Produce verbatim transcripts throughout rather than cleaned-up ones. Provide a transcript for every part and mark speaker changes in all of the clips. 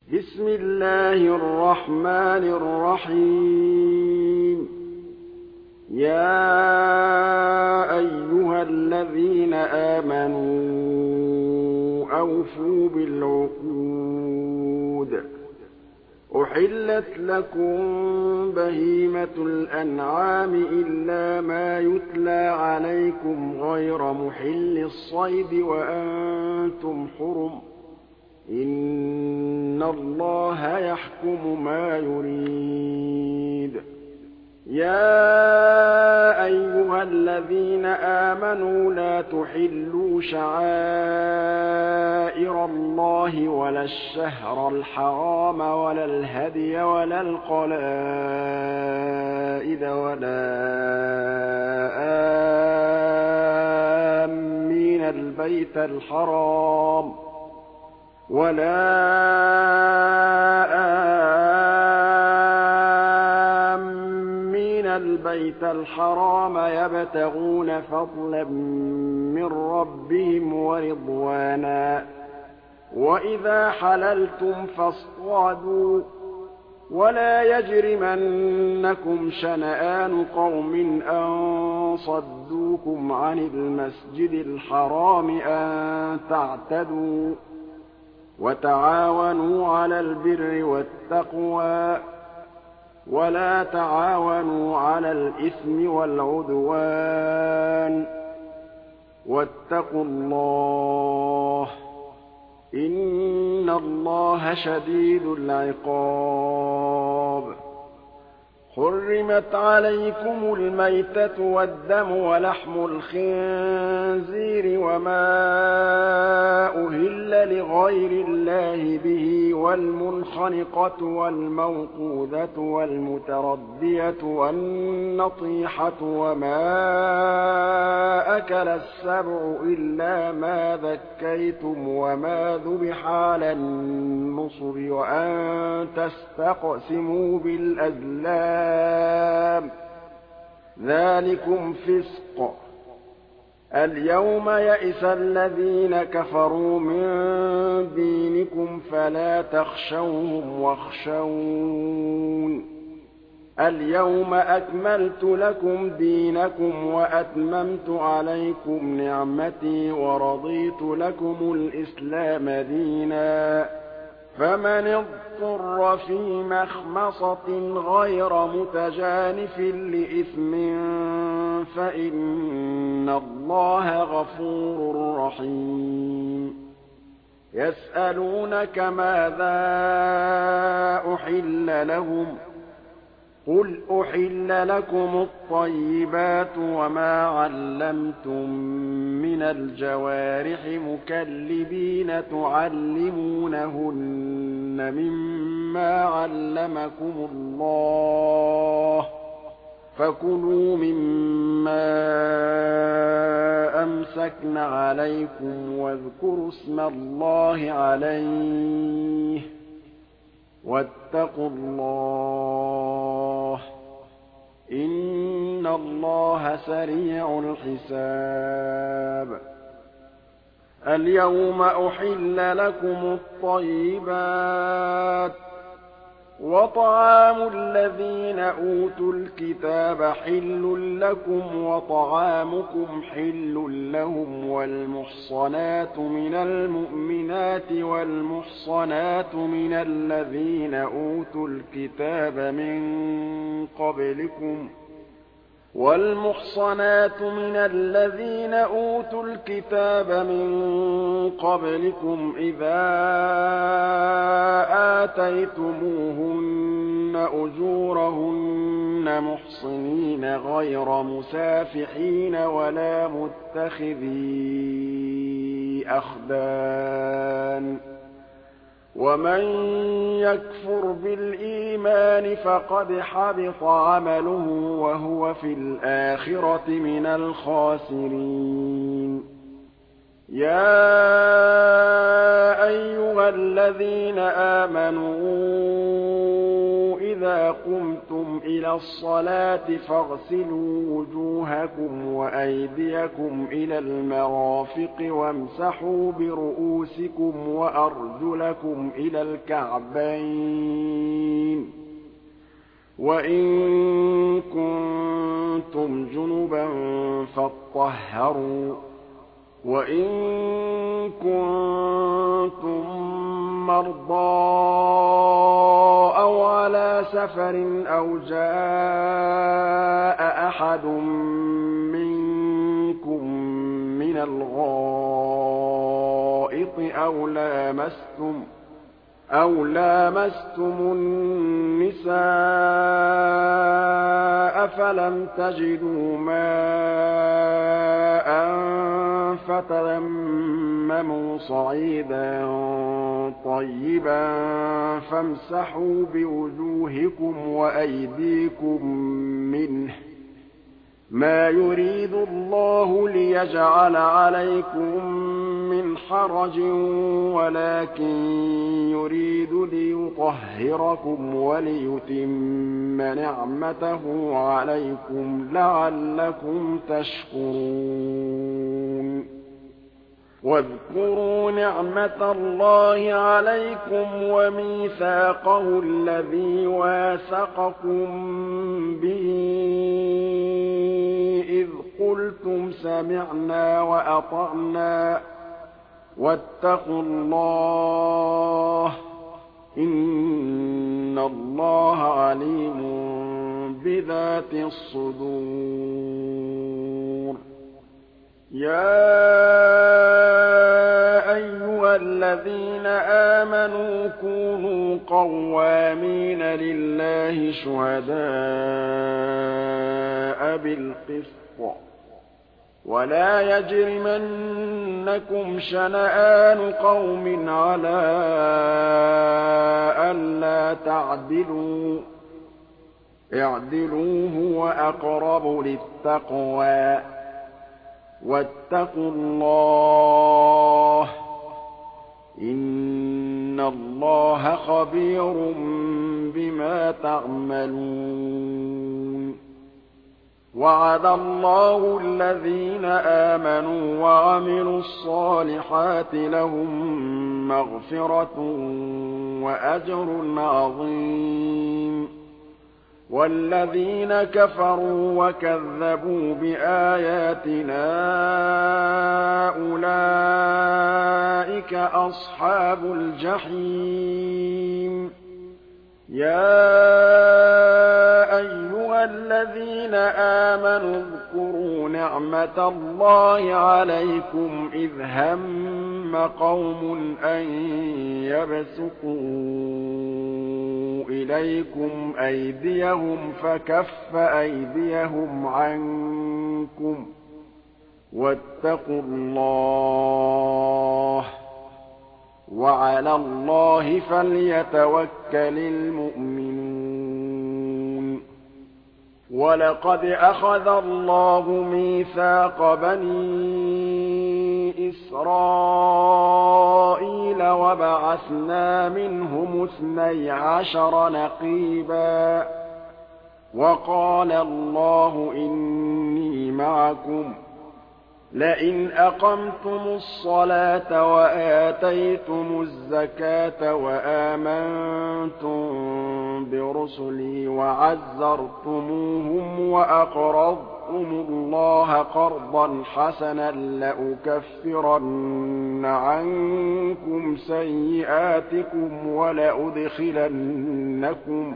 Speaker 1: بسم الله الرحمن الرحيم يا أيها الذين آمنوا أوفوا بالعقود أحلت لكم بهيمة الأنعام إلا ما يتلى عليكم غير محل الصيد وأنتم حرم إن الله يحكم ما يريد يا أيها الذين آمنوا لا تحلوا شعائر الله ولا الشهر الحرام ولا الهدي ولا القلائد ولا آمين البيت الحرام ولا آمين البيت الحرام يبتغون فضلا من ربهم ورضوانا وإذا حللتم فاصطادوا ولا يجرمنكم شنآن قوم أن صدوكم عن المسجد الحرام أن تعتدوا وتعاونوا على البر والتقوى ولا تعاونوا على الإثم والعدوان واتقوا الله إن الله شديد العقاب حرمت عليكم الميتة والدم ولحم الخنزير وما أهل لغير الله به والمنخنقة والموقوذة والمتردية والنطيحة وما أكل السبع إلا ما ذكيتم وما ذبح على النصر وأن تستقسموا بالأزلام ذلكم فسق اليوم يئس الذين كفروا من دينكم فلا تخشوهم واخشون اليوم أكملت لكم دينكم وأتممت عليكم نعمتي ورضيت لكم الإسلام دينا فمن اضطر في مخمصة غير متجانف لإثم فإن الله غفور رحيم يسألونك ماذا أحل لهم قل أحل لكم الطيبات وما علمتم من الجوارح مكلبين تعلمونهن مما علمكم الله فكلوا مما أمسكن عليكم واذكروا اسم الله عليه واتقوا الله إن الله سريع الحساب اليوم أحل لكم الطيبات وطعام الذين أوتوا الكتاب حل لكم وطعامكم حل لهم والمحصنات من المؤمنات والمحصنات من الذين أوتوا الكتاب من قبلكم والمحصنات من الذين أوتوا الكتاب من قبلكم إذا آتيتموهن أجورهن محصنين غير مسافحين ولا متخذي أخدان ومن يكفر بالإيمان فقد حبط عمله وهو في الآخرة من الخاسرين يا أيها الذين آمنوا إِذَا قُمْتُمْ إِلَى الصَّلَاةِ فَاغْسِلُوا وُجُوهَكُمْ وَأَيْدِيَكُمْ إِلَى الْمَرَافِقِ وَامْسَحُوا بِرُءُوسِكُمْ وَأَرْجُلَكُمْ إِلَى الْكَعْبَيْنِ ۚ وَإِن كُنتُمْ جُنُبًا فَاطَّهَّرُوا ۚ وَإِن كُنتُم مَّرْضَىٰ أَوْ عَلَىٰ سَفَرٍ أَوْ جَاءَ أَحَدٌ مِّنكُم مِّنَ الْغَائِطِ أَوْ لَامَسْتُمُ أَوْ لَامَسْتُمُ النِّسَاءَ فَلَمْ تَجِدُوا مَاءً فَتَيَمَّمُوا صَعِيدًا طَيِّبًا فَامْسَحُوا بِوُجُوهِكُمْ وَأَيْدِيكُم مِّنْهُ ۚ مَا يُرِيدُ اللَّهُ لِيَجْعَلَ عَلَيْكُم مِّنْ حَرَجٍ وَلَٰكِن يُرِيدُ لِيُطَهِّرَكُمْ وَلِيُتِمَّ نِعْمَتَهُ عَلَيْكُمْ لَعَلَّكُمْ تَشْكُرُونَ وَاذْكُرُوا نِعْمَةَ اللَّهِ عَلَيْكُمْ وَمِيثَاقَهُ الَّذِي وَاثَقَكُم بِهِ إِذْ قُلْتُمْ سَمِعْنَا وَأَطَعْنَا ۖ وَاتَّقُوا اللَّهَ ۚ إِنَّ اللَّهَ عَلِيمٌ بِذَاتِ الصُّدُورِ. يَا أَيُّهَا الَّذِينَ آمَنُوا كُونُوا قَوَّامِينَ لِلَّهِ شُهَدَاءَ بِالْقِسْطِ ۖ وَلَا يَجْرِمَنَّكُمْ شَنَآنُ قَوْمٍ عَلَىٰ أَلَّا تَعْدِلُوا ۚ اعْدِلُوا هُوَ أَقْرَبُ لِلتَّقْوَىٰ ۖ وَاتَّقُوا اللَّهَ ۖ إِنَّ اللَّهَ خَبِيرٌ بِمَا تَعْمَلُونَ. وَعَدَ اللَّهُ الَّذِينَ آمَنُوا وَعَمِلُوا الصَّالِحَاتِ لَهُم مَّغْفِرَةٌ وَأَجْرٌ عَظِيمٌ. وَالَّذِينَ كَفَرُوا وَكَذَّبُوا بِآيَاتِنَا أُولَٰئِكَ أَصْحَابُ الْجَحِيمِ. يَا أَيُّهَا الَّذِينَ آمَنُوا اذْكُرُوا نِعْمَةَ اللَّهِ عَلَيْكُمْ إِذْ هَمَّ قَوْمٌ أَن يَبْسُطُوا إِلَيْكُمْ أَيْدِيَهُمْ فَكَفَّ أَيْدِيَهُمْ عَنكُمْ ۖ وَاتَّقُوا اللَّهَ ۚ وَعَلَى اللَّهِ فَلْيَتَوَكَّلِ الْمُؤْمِنُونَ. وَلَقَدْ أَخَذَ اللَّهُ مِيثَاقَ بَنِي إِسْرَائِيلَ وَبَعَثْنَا مِنْهُمُ اثْنَيْ عَشَرَ نَقِيبًا ۖ وَقَالَ اللَّهُ إِنِّي مَعَكُمْ ۖ لَئِنْ أَقَمْتُمُ الصَّلَاةَ وَآتَيْتُمُ الزَّكَاةَ وَآمَنتُم بِرُسُلِي وَعَزَّرْتُمُوهُمْ وَأَقْرَضْتُمُ اللَّهَ قَرْضًا حَسَنًا لَّأُكَفِّرَنَّ عَنكُمْ سَيِّئَاتِكُمْ وَلَأُدْخِلَنَّكُمْ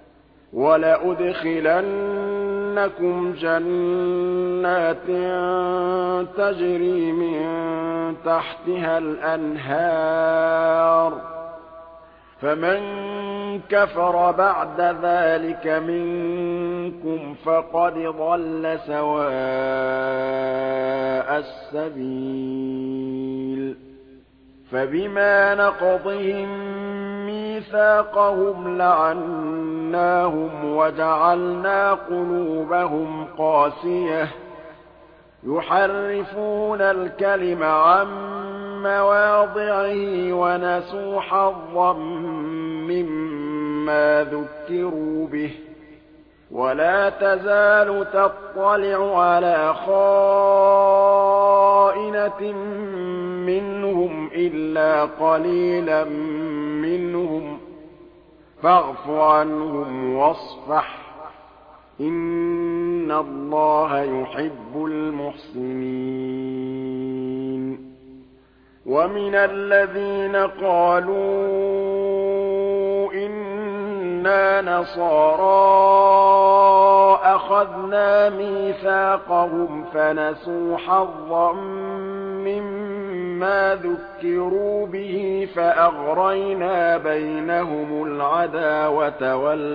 Speaker 1: وَلَأُدْخِلَنَّكُمْ جَنَّاتٍ تَجْرِي مِن تَحْتِهَا الْأَنْهَارُ ۚ فَمَن كَفَرَ بَعْدَ ذَٰلِكَ مِنكُمْ فَقَدْ ضَلَّ سَوَاءَ السَّبِيلِ. فَبِمَا نَقْضِهِم مِّيثَاقَهُمْ لَعَنَّاهُمْ وَجَعَلْنَا قُلُوبَهُمْ قَاسِيَةً يُحَرِّفُونَ الْكَلِمَ عَن مَّوَاضِعِهِ وَنَسُوا حَظًّا مِّمَّا مما ذكروا به ولا تزال تطلع على خائنة منهم إلا قليلا منهم فاعف عنهم واصفح إن الله يحب المحسنين ومن الذين قالوا إنا نصارى أخذنا ميثاقهم فنسوا حظا مما ذكروا به فأغرينا بينهم العداوة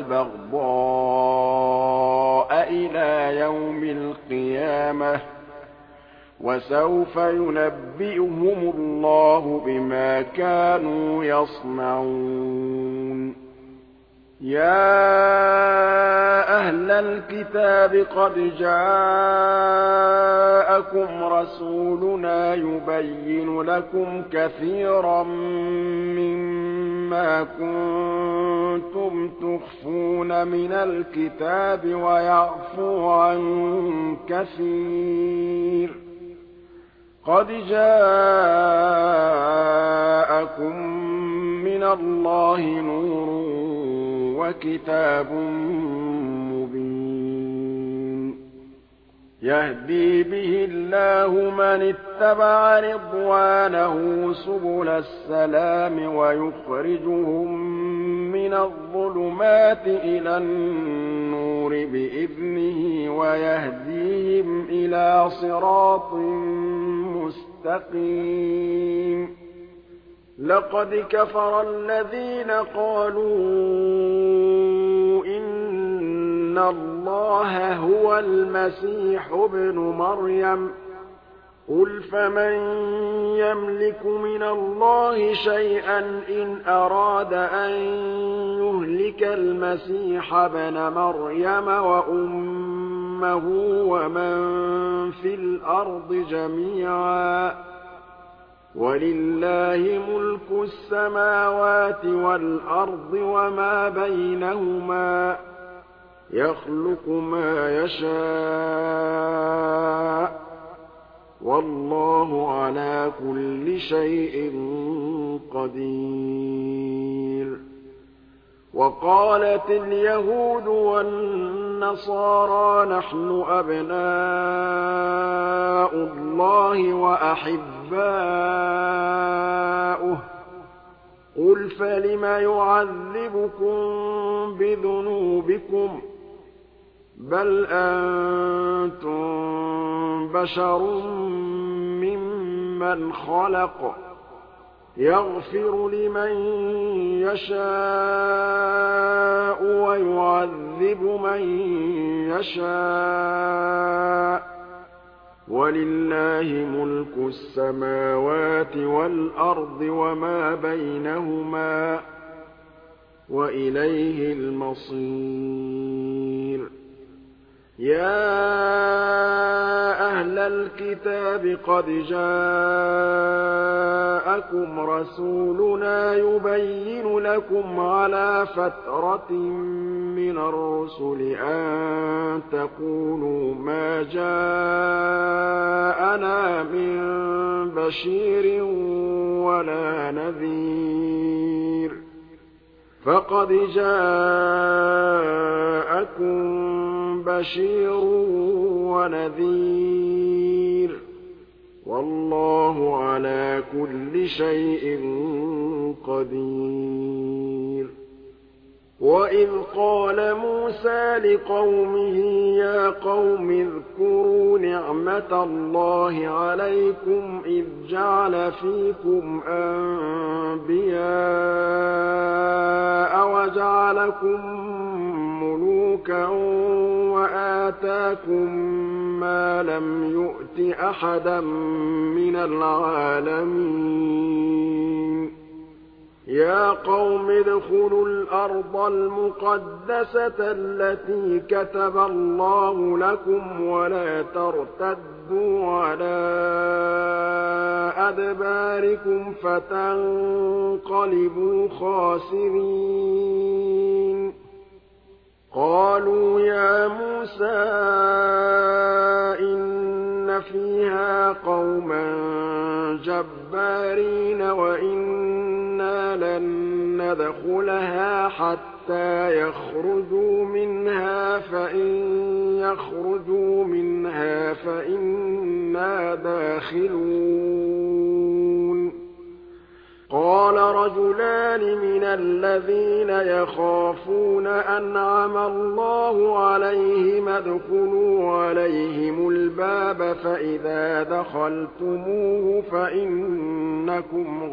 Speaker 1: والبغضاء إلى يوم القيامة وسوف ينبئهم الله بما كانوا يصنعون يا أهل الكتاب قد جاءكم رسولنا يبين لكم كثيرا مما كنتم تخفون من الكتاب ويعفو عن كثير قد جاءكم من الله نور وكتاب مبين يهدي به الله من اتبع رضوانه سبل السلام ويخرجهم من الظلمات إلى النور بإذنه ويهديهم إلى صراط مستقيم لقد كفر الذين قالوا إن الله هو المسيح ابن مريم قل فمن يملك من الله شيئا إن أراد أن يهلك المسيح ابن مريم وأمه ومن في الأرض جميعا ولله ملك السماوات والأرض وما بينهما يخلق ما يشاء والله على كل شيء قدير وقالت اليهود والنصارى نحن أبناء الله وأحباؤه قل فلم يعذبكم بذنوبكم بل أنتم بشر ممن خلق يغفر لمن يشاء ويعذب من يشاء ولله ملك السماوات والأرض وما بينهما وإليه المصير يا أهل الكتاب قد جاءكم رسولنا يبين لكم على فترة من الرسل أن تقولوا ما جاءنا من بشير ولا نذير فقد جاءكم بشير ونذير والله على كل شيء قدير وإذ قال موسى لقومه يا قوم اذكروا نعمة الله عليكم إذ جعل فيكم أنبياء وجعلكم ملوكا وآتاكم ما لم يؤت أحدا من العالمين يا قوم ادخلوا الأرض المقدسة التي كتب الله لكم ولا ترتدوا على أدباركم فتنقلبوا خاسرين جبارين وإنا لن ندخلها حتى يخرجوا منها فإن يخرجوا منها فإنا داخلون قال رجلان من الذين يخافون أنعم الله عليهم ادخلوا عليهم الباب فإذا دخلتموه فإنكم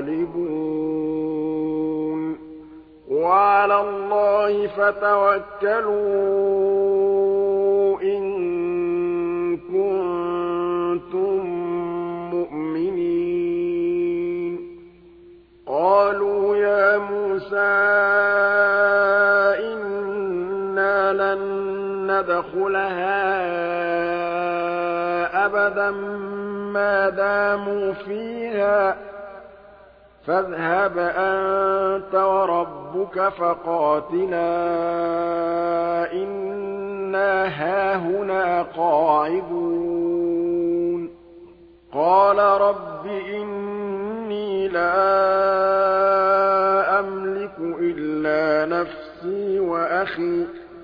Speaker 1: غالبون وعلى الله فتوكلوا إن كنتم مؤمنين قالوا يا موسى إنا لن ندخلها أبدا ما داموا فيها فاذهب أنت وربك فقاتلا إنا هاهنا قاعدون قال رب إني لا أملك إلا نفسي وأخي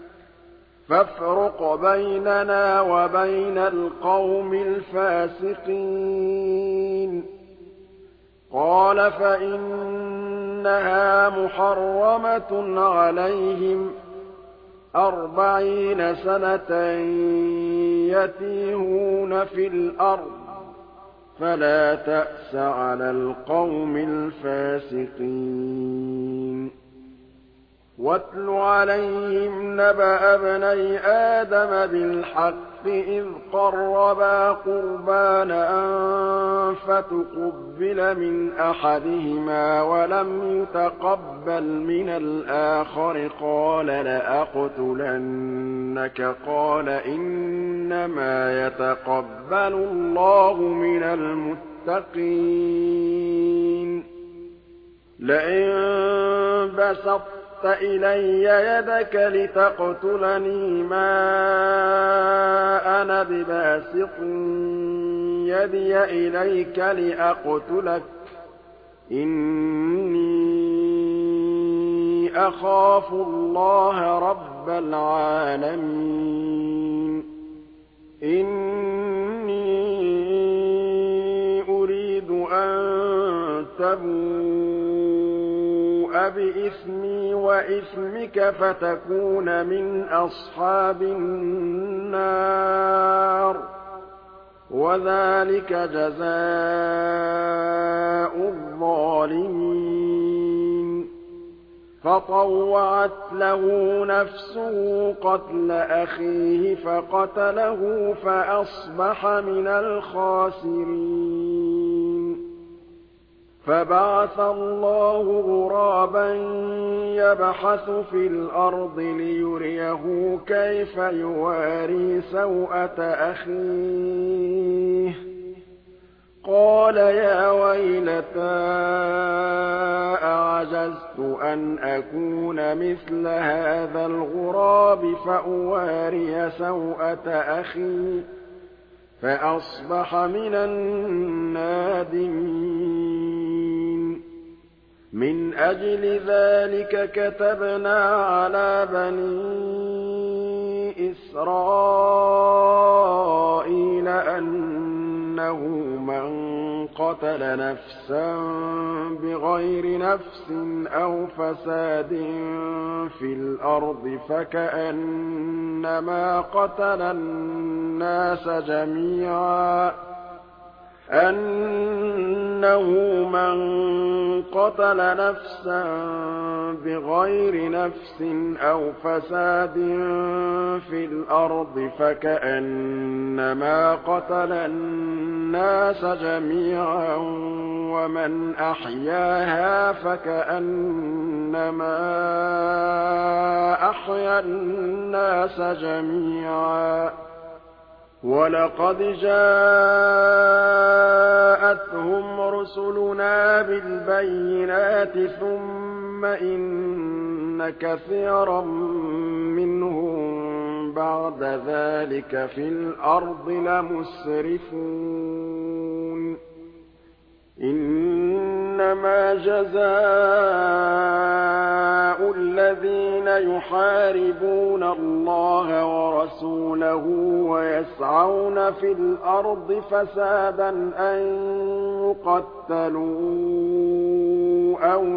Speaker 1: فافرق بيننا وبين القوم الفاسقين قال فإنها محرمة عليهم أربعين سنة يتيهون في الأرض فلا تأس على القوم الفاسقين واتل عليهم نبأ ابني آدم بالحق إذ قربا قربانا فتقبل من أحدهما ولم يتقبل من الآخر قال لأقتلنك قال إنما يتقبل الله من المتقين لئن بسطت إلي يدك لتقتلني ما أنا بباسط يدي إليك لأقتلك إني أخاف الله رب العالمين إني أريد أن تبوء بإثمي وإثمك فتكون من أصحاب النار وذلك جزاء الظالمين فطوعت له نفسه قتل أخيه فقتله فأصبح من الخاسرين فبعث الله غرابا يبحث في الأرض ليريه كيف يواري سوءة أخيه قال يا ويلتى أعجزت أن أكون مثل هذا الغراب فأواري سوءة أخي فأصبح من النادمين من أجل ذلك كتبنا على بني إسرائيل أنه من قتل نفسا بغير نفس أو فساد في الأرض فكأنما قتل الناس جميعا أنه من قتل نفسا بغير نفس أو فساد في الأرض فكأنما قتل الناس جميعا ومن أحياها فكأنما أحيا الناس جميعا ولقد جاءتهم رسلنا بالبينات ثم إن كثيرا منهم بعد ذلك في الأرض لمسرفون إنما جزاء الذين يحاربون الله ورسوله ويسعون في الأرض فسادا أن يقتلوا أو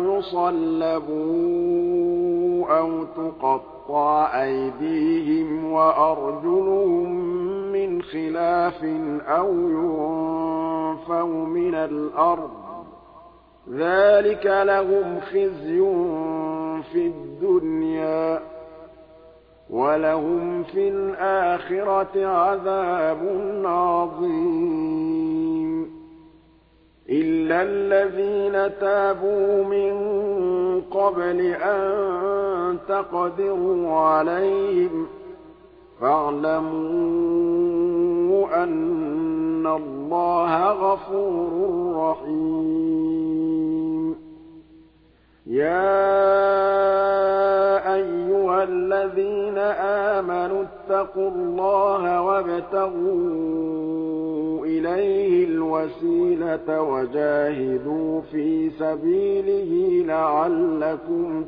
Speaker 1: يصلبوا أو تقطع أيديهم وأرجلهم من خلاف أو ينفوا من الأرض ذلك لهم خزي في الدنيا ولهم في الآخرة عذاب عظيم إلا الذين تابوا من قبل أن تقدروا عليهم فاعلموا أن الله غفور رحيم يا أيها الذين آمنوا اتقوا الله وابتغوا إليه الوسيلة وجاهدوا في سبيله لعلكم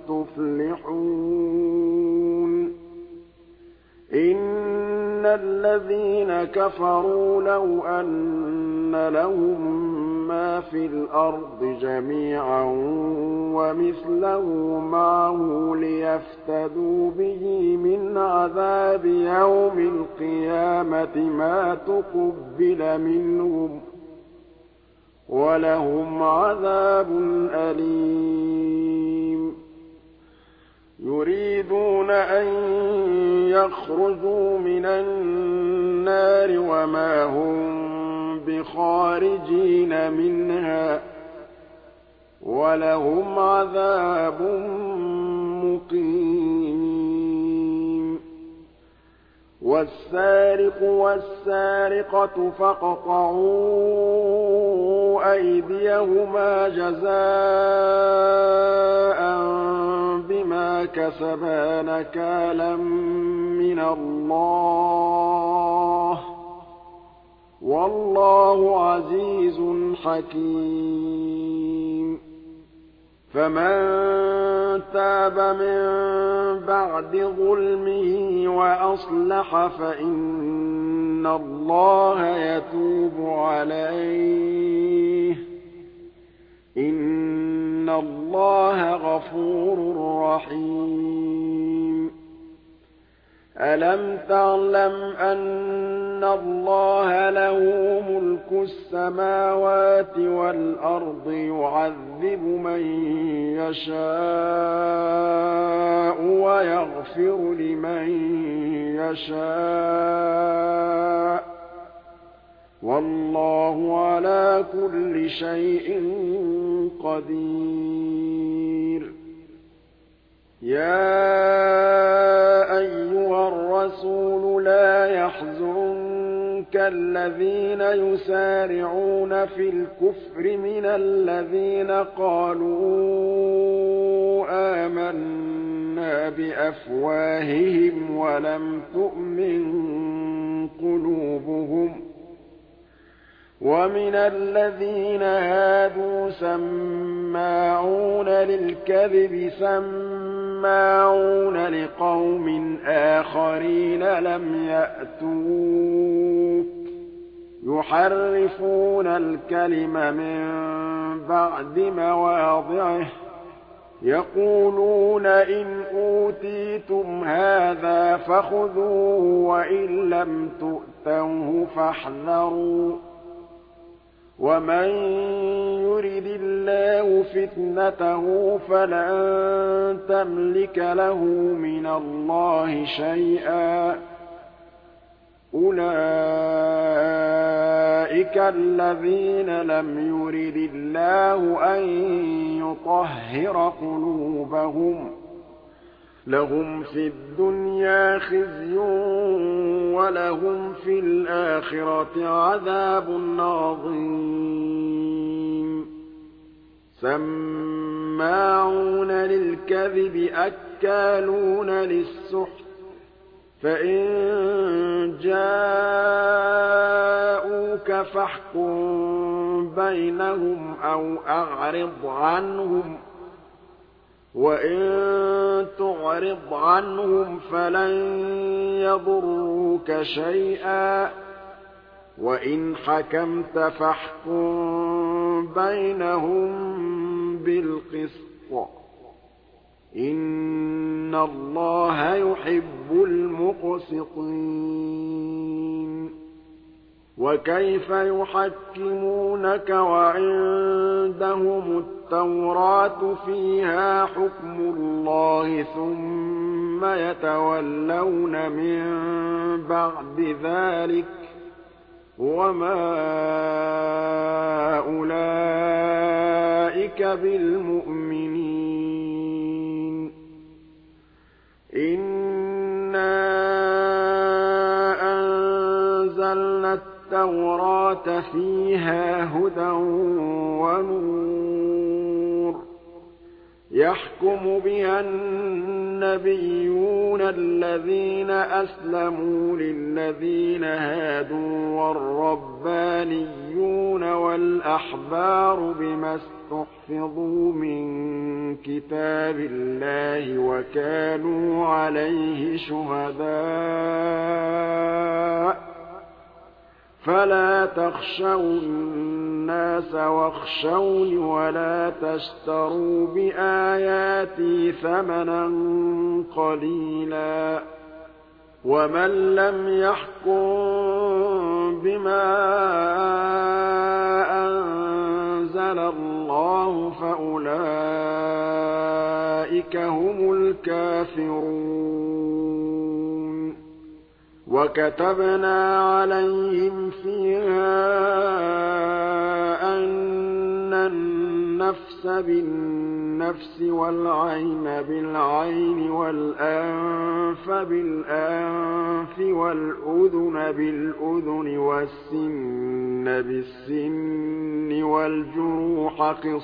Speaker 1: تفلحون إن الذين كفروا لو أن لهم ما في الأرض جميعا ومثله معه ليفتدوا به من عذاب يوم القيامة ما تقبل منهم ولهم عذاب أليم يريدون أن يخرجوا من النار وما هم بخارجين منها ولهم عذاب مقيم والسارق والسارقة فاقطعوا أيديهما جزاء بما كسبا نكالا من الله والله عزيز حكيم فمن تاب من بعد ظلمه وأصلح فإن الله يتوب عليه إن الله غفور رحيم ألم تعلم أن الله له ملك السماوات والأرض يعذب من يشاء ويغفر لمن يشاء والله على كل شيء قدير يا أيها الرسول لا يحزنك الذين يسارعون في الكفر من الذين قالوا آمنا بأفواههم ولم تؤمن قلوبهم ومن الذين هادوا سماعون للكذب سماعون لقوم آخرين لم يأتوك يحرفون الكلم من بعد مواضعه يقولون إن أوتيتم هذا فخذوه وإن لم تؤتوه فاحذروا ومن يرد الله فتنته فلن تملك له من الله شيئا أولئك الذين لم يرد الله أن يطهر قلوبهم لهم في الدنيا خزي ولهم في الآخرة عذاب عظيم سماعون للكذب أكالون للسحت فإن جاءوك فاحكم بينهم أو أعرض عنهم وإن تعرض عنهم فلن يضروك شيئا وإن حكمت فاحكم بينهم بالقسط إن الله يحب المقسطين وكيف يحكمونك وعندهم التوراة فيها حكم الله ثم يتولون من بعد ذلك وما أولئك بالمؤمنين إنا أنزلنا التوراة فيها هدى ونور يحكم بها النبيون الذين أسلموا للذين هادوا والربانيون والأحبار بما استحفظوا من كتاب الله وكانوا عليه شهداء فلا تخشوا الناس واخشوني ولا تشتروا بآياتي ثمنا قليلا ومن لم يحكم بما أنزل الله فأولئك هم الكافرون وكتبنا عليهم فيها أن النفس بالنفس والعين بالعين والأنف بالأنف والأذن بالأذن والسن بالسن والجروح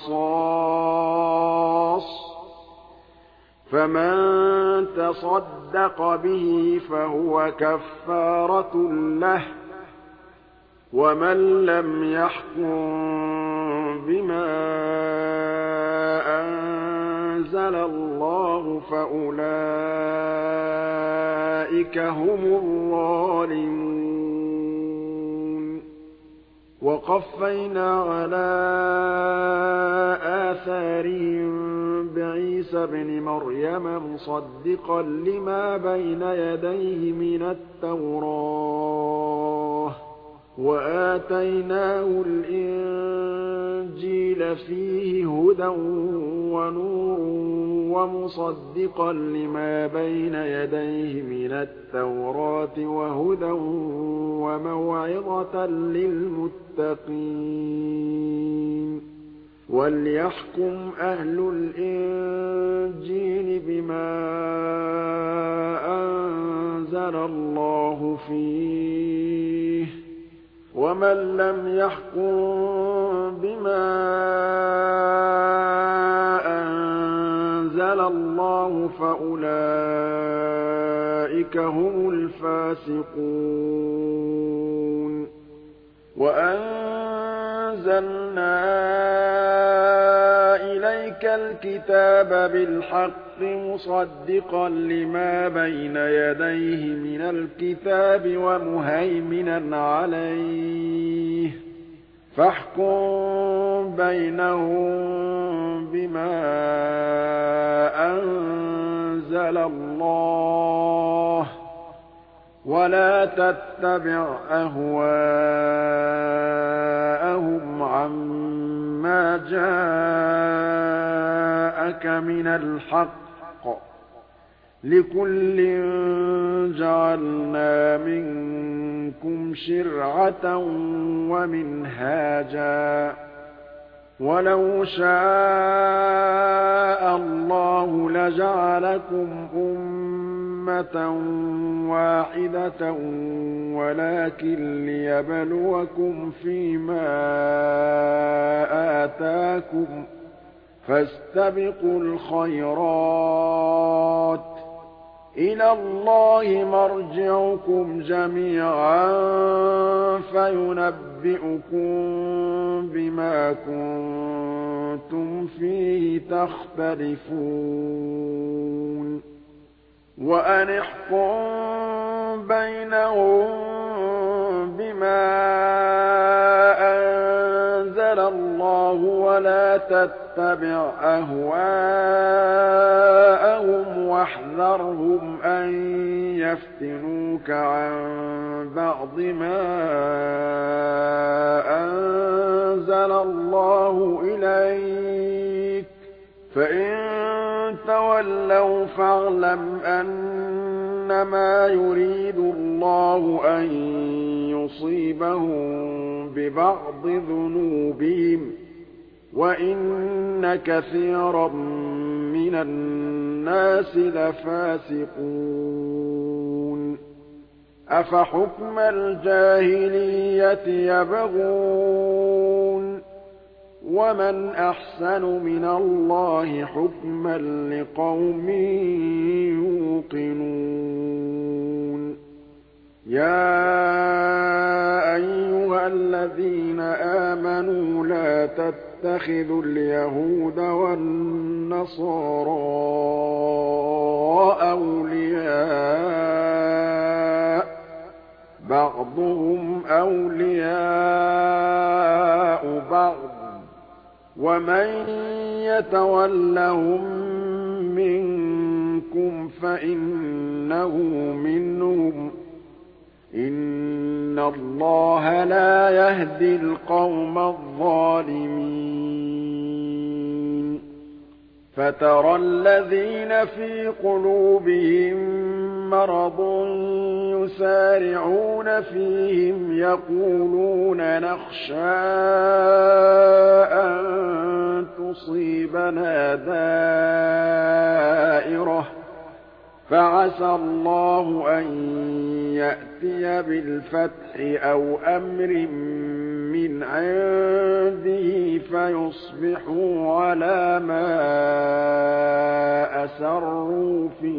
Speaker 1: قصاص فمن تصدق به فهو كفارة له ومن لم يحكم بما أنزل الله فأولئك هم الظالمون وقفينا على آثارهم بعيسى ابن مريم مصدقا لما بين يديه من التوراة وآتيناه الإنجيل فيه هدى ونور ومصدقا لما بين يديه من التوراة وهدى وموعظة للمتقين وليحكم أهل الإنجيل بما أنزل الله فيه ومن لم يحكم بما أنزل الله فأولئك هم الفاسقون وأنزلنا إليك الكتاب بالحق مصدقا لما بين يديه من الكتاب ومهيمنا عليه فاحكم بينهم بما أنزل الله ولا تتبع أهواءهم عما جاءك من الحق لكل جعلنا منكم شرعة ومنهاجا ولو شاء الله لجعلكم أمة واحدة ولكن ليبلوكم فيما آتاكم فاستبقوا الخيرات إِلَى اللَّهِ مَرْجِعُكُمْ جَمِيعًا فَيُنَبِّئُكُم بِمَا كُنتُمْ فِيهِ تَخْتَلِفُونَ وَأَنِ احْكُم بَيْنَهُم بِمَا أَنزَلَ اللَّهُ وَلَا تَتَّبِعْ أَهْوَاءَهُمْ وَاحْذَرْهُمْ أَن يَفْتِنُوكَ عَن بَعْضِ مَا أَنزَلَ اللَّهُ إِلَيْكَ ۖ فَإِن تَوَلَّوْا فَاعْلَمْ أَنَّمَا يُرِيدُ اللَّهُ أَن يُصِيبَهُم بِبَعْضِ ذُنُوبِهِمْ ۗ وَإِنَّ كَثِيرًا مِّنَ النَّاسِ لَفَاسِقُونَ أَفَحُكْمَ الْجَاهِلِيَّةِ يَبْغُونَ وَمَنْ أَحْسَنُ مِنَ اللَّهِ حُكْمًا لِّقَوْمٍ يُوقِنُونَ يَا أَيُّهَا الَّذِينَ آمَنُوا لَا تَتَّخِذُوا الْيَهُودَ وَالنَّصَارَىٰ أَوْلِيَاءَ ۘ بَعْضُهُمْ أَوْلِيَاءُ بَعْضٍ ۚ وَمَن يَتَوَلَّهُم مِّنكُمْ فَإِنَّهُ مِنْهُمْ ۗ إِنَّ اللَّهَ لَا يَهْدِي الْقَوْمَ الظَّالِمِينَ فَتَرَى الَّذِينَ فِي قُلُوبِهِم مَّرَضٌ يُسَارِعُونَ فِيهِمْ يَقُولُونَ نَخْشَىٰ أَن تُصِيبَنَا دَائِرَةٌ ۚ فَعَسَى اللَّهُ أَن يَأْتِيَ بِالْفَتْحِ أَوْ أَمْرٍ مِّنْ عِندِهِ فَيُصْبِحُوا عَلَىٰ مَا أَسَرُّوا فِي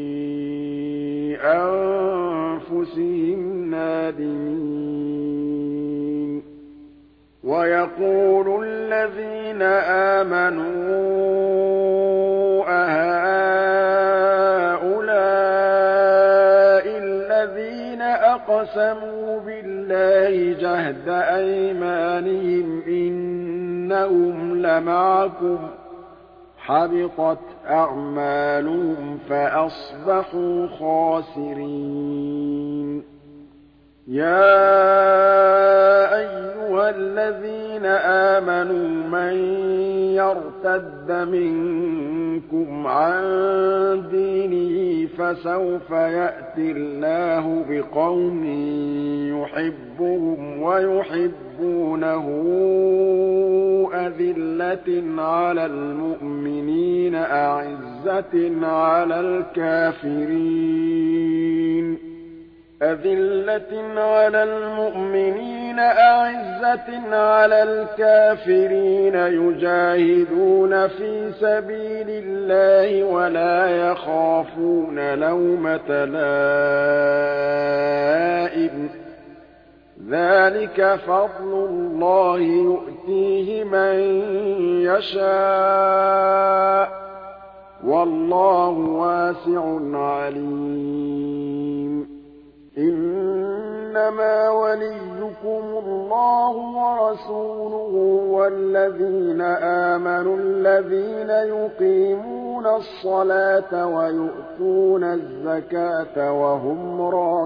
Speaker 1: أَنفُسِهِمْ نَادِمِينَ وَيَقُولُ الَّذِينَ آمَنُوا أَهَٰؤُلَاءِ الَّذِينَ أَقْسَمُوا بِاللَّهِ جَهْدَ أَيْمَانِهِمْ إِنَّهُمْ لَمَعَكُمْ ۚ حَبِطَتْ أَعْمَالُهُمْ فَأَصْبَحُوا خَاسِرِينَ يَا أَيُّهَا الَّذِينَ آمَنُوا مَن يَرْتَدَّ مِنكُمْ عَن دِينِهِ فَسَوْفَ يَأْتِي اللَّهُ بِقَوْمٍ يُحِبُّهُمْ وَيُحِبُّونَهُ أَذِلَّةٍ عَلَى الْمُؤْمِنِينَ أَعِزَّةٍ عَلَى الْكَافِرِينَ أَذِلَّةٍ عَلَى الْمُؤْمِنِينَ أَعِزَّةٍ عَلَى الْكَافِرِينَ يُجَاهِدُونَ فِي سَبِيلِ اللَّهِ وَلَا يَخَافُونَ لَوْمَةَ لَائِمٍ ۚ ذَٰلِكَ فَضْلُ اللَّهِ يُؤْتِيهِ مَن يَشَاءُ ۚ وَاللَّهُ وَاسِعٌ عَلِيمٌ إِنَّمَا وَلِيُّكُمُ اللَّهُ وَرَسُولُهُ وَالَّذِينَ آمَنُوا الَّذِينَ يُقِيمُونَ الصَّلَاةَ وَيُؤْتُونَ الزَّكَاةَ وَهُمْ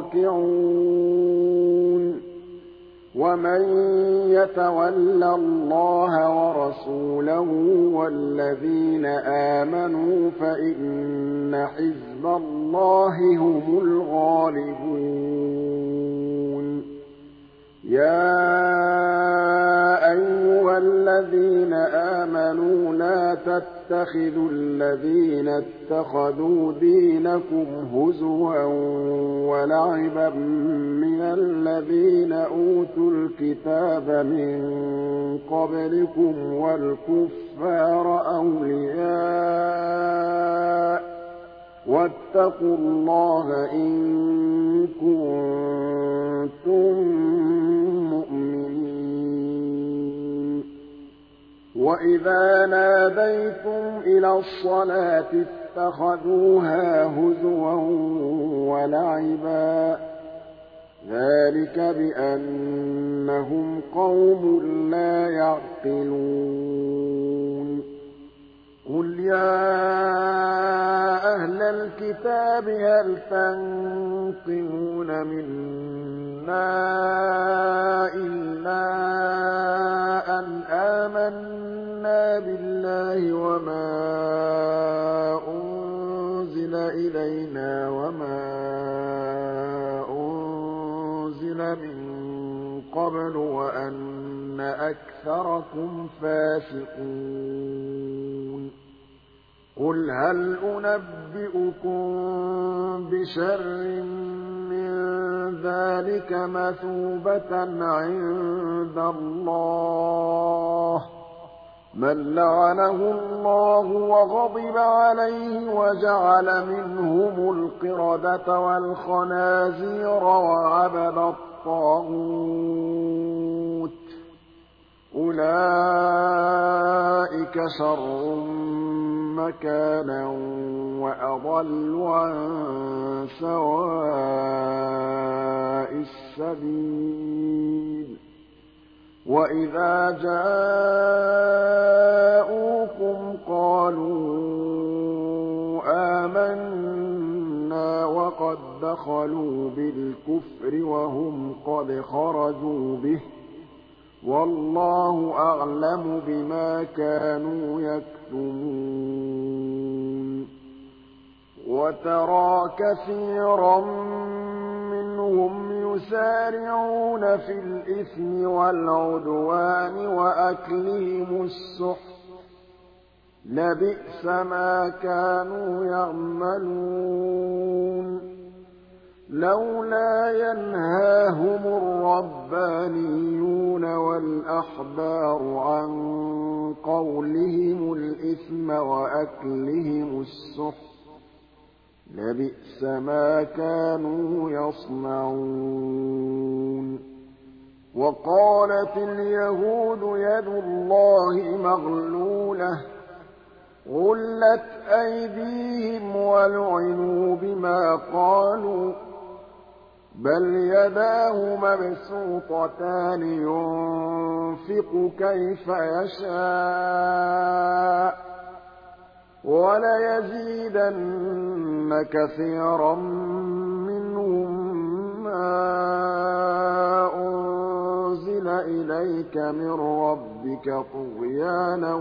Speaker 1: رَاكِعُونَ وَمَن يَتَوَلَّ اللَّهَ وَرَسُولَهُ وَالَّذِينَ آمَنُوا فَإِنَّ حِزْبَ اللَّهِ هُمُ الْغَالِبُونَ يَا أَيُّهَا الَّذِينَ آمَنُوا لَا تَتَّخِذُوا الَّذِينَ اتَّخَذُوا دِينَكُمْ هُزُوًا وَلَعِبًا مِّنَ الَّذِينَ أُوتُوا الْكِتَابَ مِن قَبْلِكُمْ وَالْكُفَّارَ أَوْلِيَاءَ ۚ واتقوا الله إن كنتم مؤمنين وإذا ناديتم إلى الصلاة اتخذوها هزوا ولعبا ذلك بأنهم قوم لا يعقلون قل يا أهل الكتاب هل تنقمون منا إلا أن آمنا بالله وما أنزل إلينا وما أنزل من قبل وأن أكثركم فاسقون قل هل أنبئكم بشر من ذلك مثوبة عند الله من لعنه الله وغضب عليه وجعل منهم القردة والخنازير وعبد الطاغوت أولئك شر مكانا وأضل عن سواء السبيل وإذا جاءوكم قالوا آمنا وقد دخلوا بالكفر وهم قد خرجوا به والله أعلم بما كانوا يكتمون وترى كثيرا منهم يسارعون في الإثم والعدوان وأكلهم السحت لبئس ما كانوا يعملون لولا ينهاهم الربانيون والأحبار عن قولهم الإثم وأكلهم السحت لبئس ما كانوا يصنعون وقالت اليهود يد الله مغلولة غلت أيديهم ولعنوا بما قالوا بل يداه مبسوطتان ينفق كيف يشاء وليزيدن كثيرا منهم ما أنزل إليك من ربك طغيانا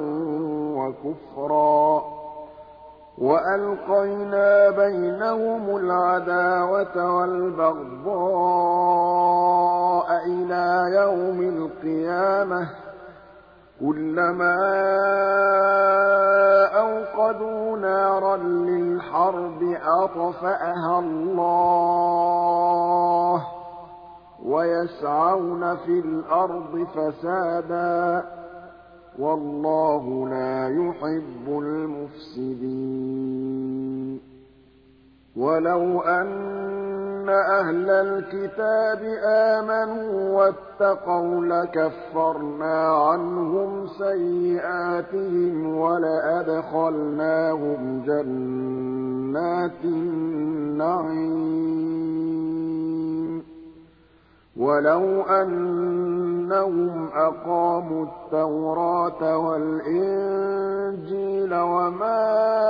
Speaker 1: وكفرا وألقينا بينهم العداوة والبغضاء إلى يوم القيامة كلما أوقدوا نارا للحرب أطفأها الله ويسعون في الأرض فسادا والله لا يحب المفسدين ولو أن أهل الكتاب آمنوا واتقوا لكفرنا عنهم سيئاتهم ولأدخلناهم جنات النعيم ولو أنهم أقاموا التوراة والإنجيل وما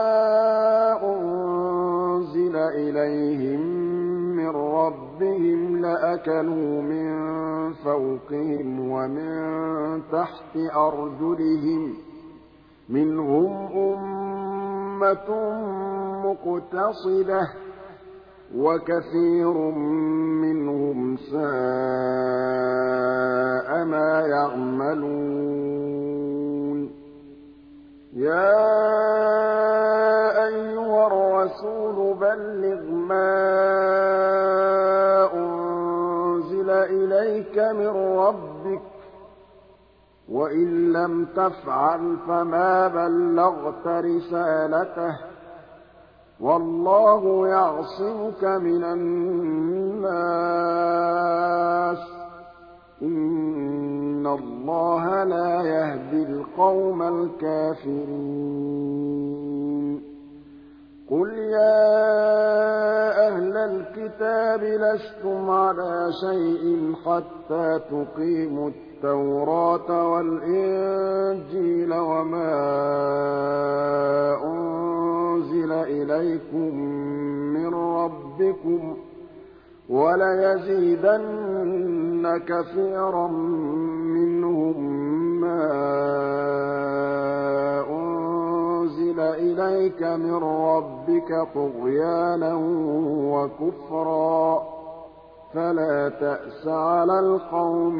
Speaker 1: أنزل إليهم من ربهم لأكلوا من فوقهم ومن تحت أرجلهم منهم أمة مقتصدة وكثير منهم ساء ما يعملون يا أيها الرسول بلغ ما أنزل إليك من ربك وإن لم تفعل فما بلغت رسالته وَاللَّهُ يَعْصِمُكَ مِنَ النَّاسِ ۗ إِنَّ اللَّهَ لَا يَهْدِي الْقَوْمَ الْكَافِرِينَ قُلْ يَا أَهْلَ الْكِتَابِ لَسْتُمْ عَلَىٰ شَيْءٍ حَتَّىٰ تُقِيمُوا التَّوْرَاةَ وَالْإِنجِيلَ وَمَا أُنزِلَ إِلَيْكُم مِّن رَّبِّكُمْ ۗ وَلَيَزِيدَنَّ كَثِيرًا مِّنْهُم مَّا أُنزِلَ إِلَيْكَ مِن رَّبِّكَ طُغْيَانًا وَكُفْرًا ۖ فَلَا تَأْسَ عَلَى الْقَوْمِ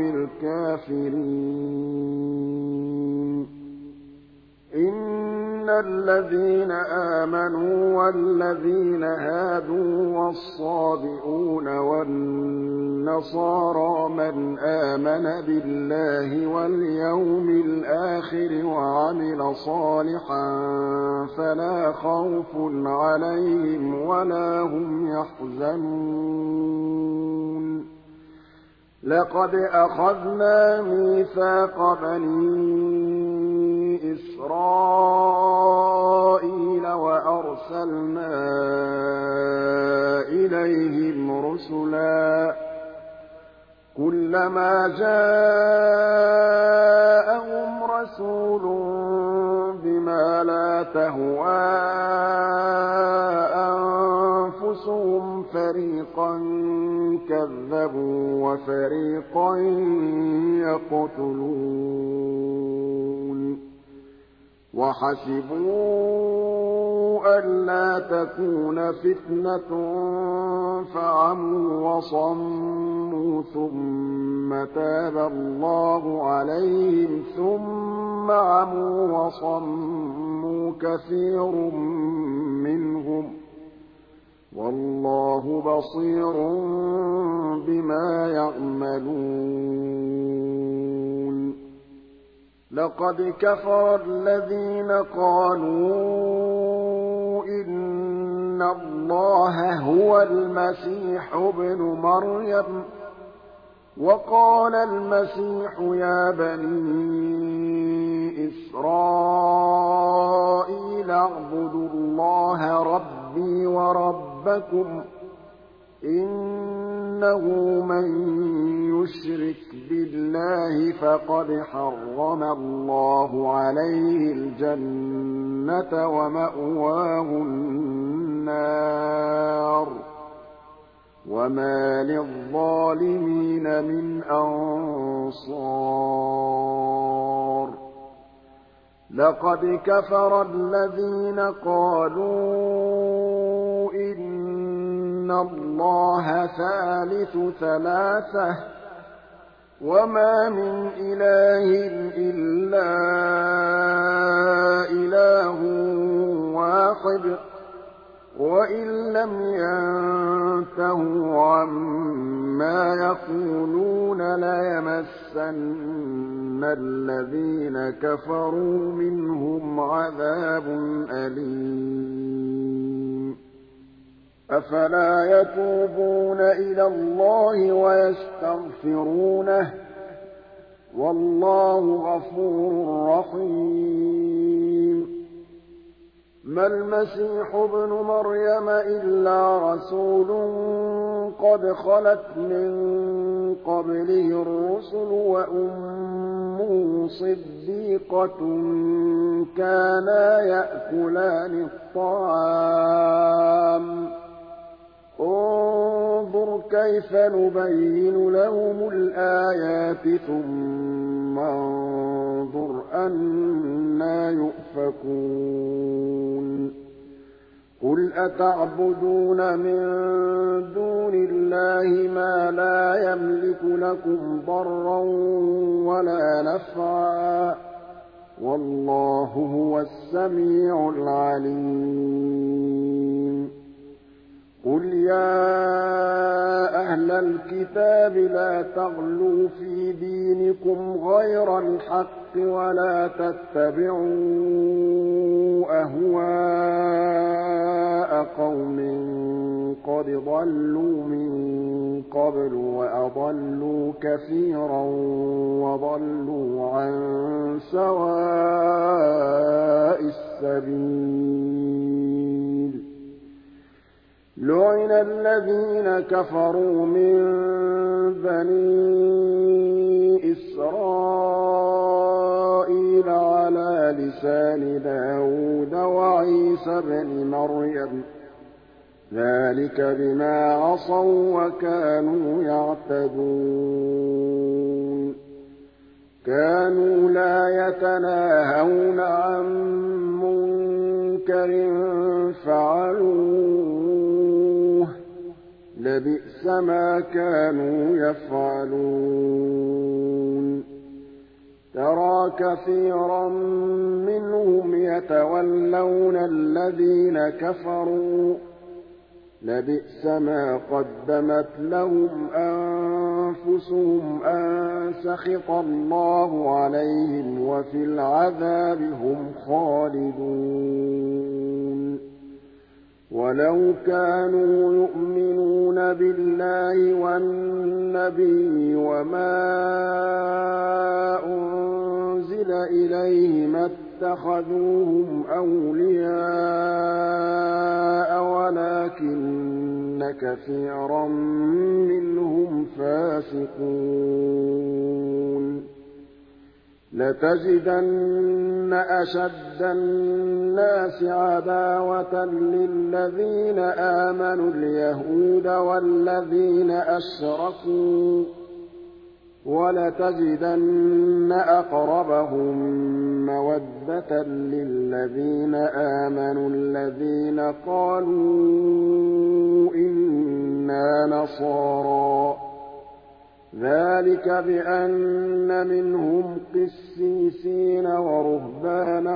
Speaker 1: الْكَافِرِينَ إِنَّ الَّذِينَ آمَنُوا وَالَّذِينَ هَادُوا وَالصَّابِئُونَ وَالنَّصَارَىٰ مَنْ آمَنَ بِاللَّهِ وَالْيَوْمِ الْآخِرِ وَعَمِلَ صَالِحًا فَلَا خَوْفٌ عَلَيْهِمْ وَلَا هُمْ يَحْزَنُونَ لَقَدْ أَخَذْنَا مِيثَاقَ بَنِي إِسْرَائِيلَ وَأَرْسَلْنَا إِلَيْهِمْ رُسُلًا ۖ كُلَّمَا جَاءَهُمْ رَسُولٌ بِمَا لَا تَهْوَىٰ أَنفُسُهُمْ فَرِيقًا كَذَّبُوا وَفَرِيقًا يَقْتُلُونَ وَحَسِبُوا أَلَّا تَكُونَ فِتْنَةٌ فَعَمُوا وَصَمُّوا ثُمَّ تَابَ اللَّهُ عَلَيْهِمْ ثُمَّ عَمُوا وَصَمُّوا كَثِيرٌ مِّنْهُمْ ۚ وَاللَّهُ بَصِيرٌ بِمَا يَعْمَلُونَ لَقَدْ كَفَرَ الَّذِينَ قَالُوا إِنَّ اللَّهَ هُوَ الْمَسِيحُ ابْنُ مَرْيَمَ ۖ وَقَالَ الْمَسِيحُ يَا بَنِي إِسْرَائِيلَ اعْبُدُوا اللَّهَ رَبِّي وَرَبَّكُمْ ۖ إِنَّهُ مَن يُشْرِكْ بِاللَّهِ فَقَدْ حَرَّمَ اللَّهُ عَلَيْهِ الْجَنَّةَ وَمَأْوَاهُ النَّارُ ۖ وَمَا لِلظَّالِمِينَ مِنْ أَنصَارٍ لَقَدْ كَفَرَ الَّذِينَ قَالُوا إِنَّ اللَّهَ ثَالِثُ ثَلَاثَةٍ ۘ وَمَا مِنْ إِلَٰهٍ إِلَّا إِلَٰهٌ وَاحِدٌ ۚ وَإِن لَّمْ يَنتَهُوا عَمَّا يَقُولُونَ لَيَمَسَّنَّ الَّذِينَ كَفَرُوا مِنْهُمْ عَذَابٌ أَلِيمٌ أَفَلَا يَتُوبُونَ إِلَى اللَّهِ وَيَسْتَغْفِرُونَهُ ۚ وَاللَّهُ غَفُورٌ رَّحِيمٌ مَا الْمَسِيحُ ابْنُ مَرْيَمَ إِلَّا رَسُولٌ قَدْ خَلَتْ مِن قَبْلِهِ الرُّسُلُ وَأُمُّهُ صِدِّيقَةٌ كَانَا يَأْكُلَانِ الطَّعَامَ ۗ انظُرْ كَيْفَ نُبَيِّنُ لَهُمُ الْآيَاتِ ثُمَّ انظُرْ أَنَّىٰ يُؤْفَكُونَ قُلْ أَتَعْبُدُونَ مِن دُونِ اللَّهِ مَا لَا يَمْلِكُ لَكُمْ ضَرًّا وَلَا نَفْعًا ۚ وَاللَّهُ هُوَ السَّمِيعُ الْعَلِيمُ قُلْ يَا أَهْلَ الْكِتَابِ لَا تَغْلُوا فِي دِينِكُمْ غَيْرَ الْحَقِّ وَلَا تَتَّبِعُوا أَهْوَاءَ شَنَآنَ قَوْمٍ قَدْ ضَلُّوا مِن قَبْلُ وَأَضَلُّوا كَثِيرًا وَضَلُّوا عَن سَوَاءِ السَّبِيلِ لُعِنَ الَّذِينَ كَفَرُوا مِن بَنِي إِسْرَائِيلَ عَلَىٰ لِسَانِ دَاوُودَ وَعِيسَى ابْنِ مَرْيَمَ ۚ ذَٰلِكَ بِمَا عَصَوا وَّكَانُوا يَعْتَدُونَ كَانُوا لَا يَتَنَاهَوْنَ عَن مُّنكَرٍ فَعَلُوهُ ۚ لَبِئْسَ مَا كَانُوا يَفْعَلُونَ تَرَىٰ كَثِيرًا مِّنْهُمْ يَتَوَلَّوْنَ الَّذِينَ كَفَرُوا ۚ لَبِئْسَ مَا قَدَّمَتْ لَهُمْ أَنفُسُهُمْ أَن سَخِطَ اللَّهُ عَلَيْهِمْ وَفِي الْعَذَابِ هُمْ خَالِدُونَ وَلَوْ كَانُوا يُؤْمِنُونَ بِاللَّهِ وَالنَّبِيِّ وَمَا أُنزِلَ إِلَيْهِ مَا اتَّخَذُوهُمْ أَوْلِيَاءَ وَلَٰكِنَّ كَثِيرًا مِّنْهُمْ فَاسِقُونَ لَتَجِدَنَّ أَشَدَّ النَّاسِ عَدَاوَةً لِّلَّذِينَ آمَنُوا الْيَهُودَ وَالَّذِينَ أَشْرَكُوا ۖ وَلَتَجِدَنَّ أَقْرَبَهُم مَّوَدَّةً لِّلَّذِينَ آمَنُوا الَّذِينَ قَالُوا إِنَّا نَصَارَىٰ ۚ ذَٰلِكَ بِأَنَّ مِنْهُمْ قِسِّيسِينَ وَرُهْبَانًا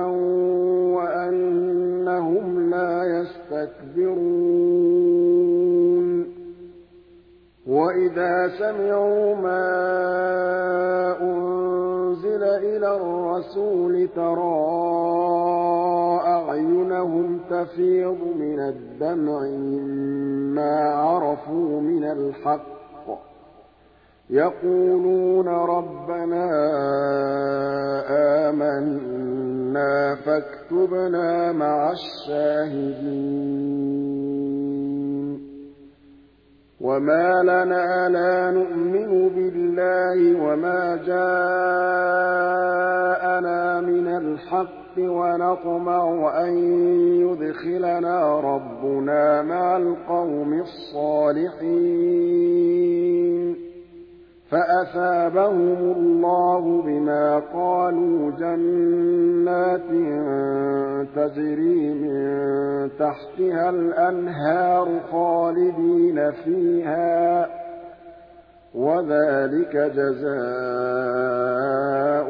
Speaker 1: وَأَنَّهُمْ لَا يَسْتَكْبِرُونَ وَإِذَا سَمِعُوا مَا أُنزِلَ إِلَى الرَّسُولِ تَرَىٰ أَعْيُنَهُمْ تَفِيضُ مِنَ الدَّمْعِ مِمَّا عَرَفُوا مِنَ الْحَقِّ يَقُولُونَ رَبَّنَا آمَنَّا فَاكْتُبْنَا مَعَ الشَّاهِدِينَ وَمَا لَنَا لَا نُؤْمِنُ بِاللَّهِ وَمَا جَاءَنَا مِنَ الْحَقِّ وَنَطْمَعُ أَن يُدْخِلَنَا رَبُّنَا مَعَ الْقَوْمِ الصَّالِحِينَ فَأَثَابَهُمُ اللَّهُ بِمَا قَالُوا جَنَّاتٍ تَجْرِي مِن تَحْتِهَا الْأَنْهَارُ خَالِدِينَ فِيهَا ۚ وَذَٰلِكَ جَزَاءُ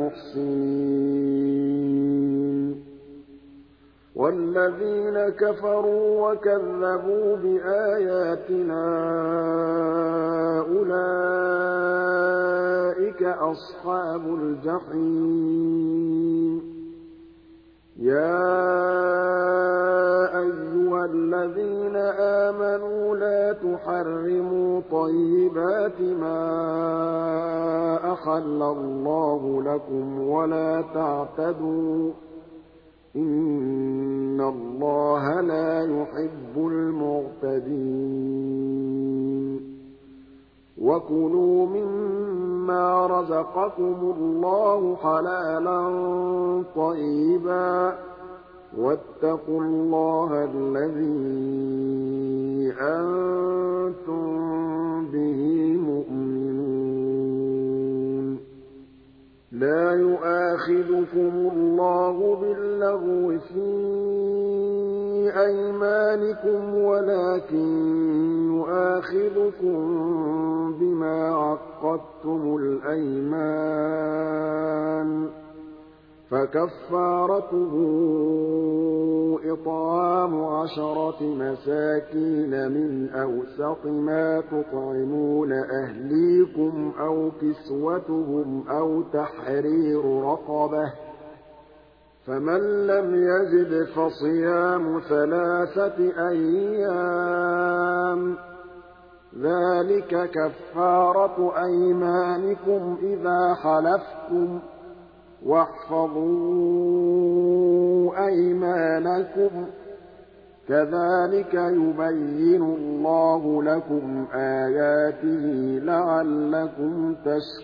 Speaker 1: الْمُحْسِنِينَ وَالَّذِينَ كَفَرُوا وَكَذَّبُوا بِآيَاتِنَا أُولَٰئِكَ أَصْحَابُ الْجَحِيمِ يَا أَيُّهَا الَّذِينَ آمَنُوا لَا تُحَرِّمُوا طَيِّبَاتِ مَا أَحَلَّ اللَّهُ لَكُمْ وَلَا تَعْتَدُوا ۚ إِنَّ اللَّهَ لَا يُحِبُّ الْمُعْتَدِينَ وَكُلُوا مِمَّا رَزَقَكُمُ اللَّهُ حَلَالًا طَيِّبًا وَاتَّقُوا اللَّهَ الَّذِي أَنتُم بِهِ مُؤْمِنُونَ لَا يُؤَاخِذُكُمُ اللَّهُ بِاللَّغْوِ فِي أَيْمَانِكُمْ وَلَٰكِن يُؤَاخِذُكُم بِمَا عَقَّدتُّمُ الْأَيْمَانَ ۖ فَكَفَّارَتُهُ إِطْعَامُ عَشَرَةِ مَسَاكِينَ مِنْ أَوْسَطِ مَا تُطْعِمُونَ أَهْلِيكُمْ أَوْ كِسْوَتُهُمْ أَوْ تَحْرِيرُ رَقَبَةٍ ۖ فمن لم يجد فصيام ثلاثة أيام ذلك كفارة أيمانكم إذا حلفتم واحفظوا أيمانكم كذلك يبين الله لكم آياته لعلكم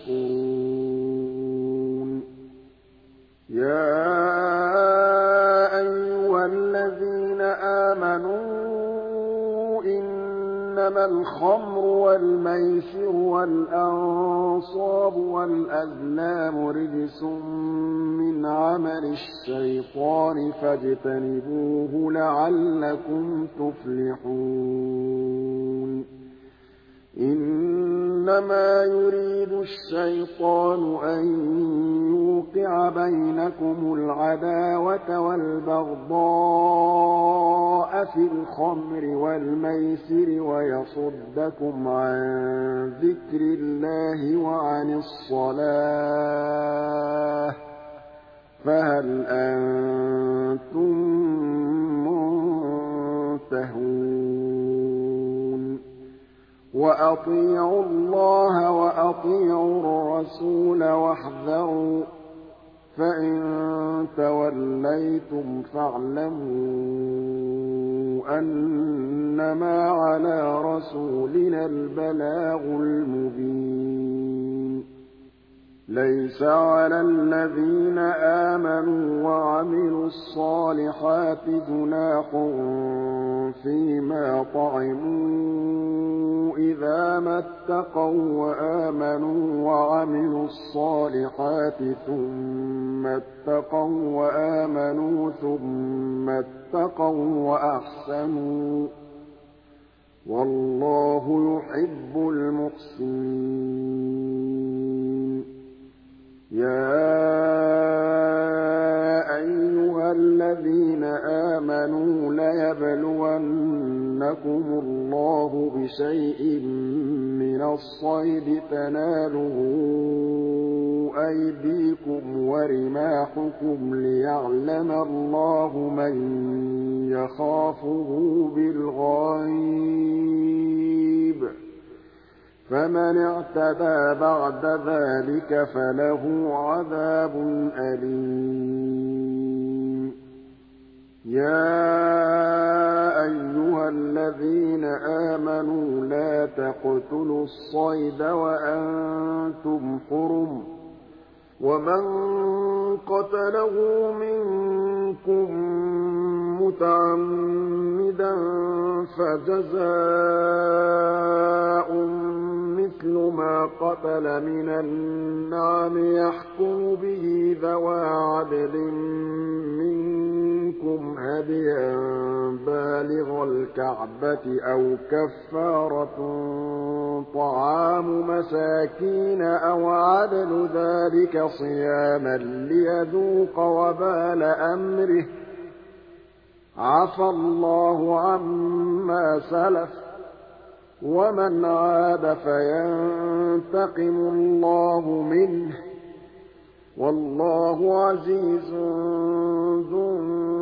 Speaker 1: تشكرون يا أيها الذين آمنوا إنما الخمر والميسر والأنصاب والأزلام رجس من عمل الشيطان فاجتنبوه لعلكم تفلحون إنما يريد الشيطان أن يوقع بينكم العداوة والبغضاء في الخمر والميسر ويصدكم عن ذكر الله وعن الصلاة فهل أنتم منتهون وأطيعوا الله وأطيعوا الرسول واحذروا فإن توليتم فاعلموا أنما على رسولنا البلاغ المبين ليس على الذين آمنوا وعملوا الصالحات جناح فيما طعموا إذا ما اتقوا وآمنوا وعملوا الصالحات ثم اتقوا وآمنوا ثم اتقوا وأحسنوا والله يحب المحسنين يا أيها الذين آمنوا ليبلونكم الله بشيء من الصيد تناله أيديكم ورماحكم ليعلم الله من يخافه بالغيب فمن اعتدى بعد ذلك فله عذاب أليم يا أيها الذين آمنوا لا تقتلوا الصيد وأنتم حرم ومن قتله منكم متعمدا فجزاء مثل ما قتل من النعم يحكم به ذوى عدل منكم هديا بالغ الكعبة أو كفارة طعام مساكين أو عدل ذلك صياما ليذوق وبال أمره عفى الله عما سلف ومن عاد فينتقم الله منه والله عزيز ذو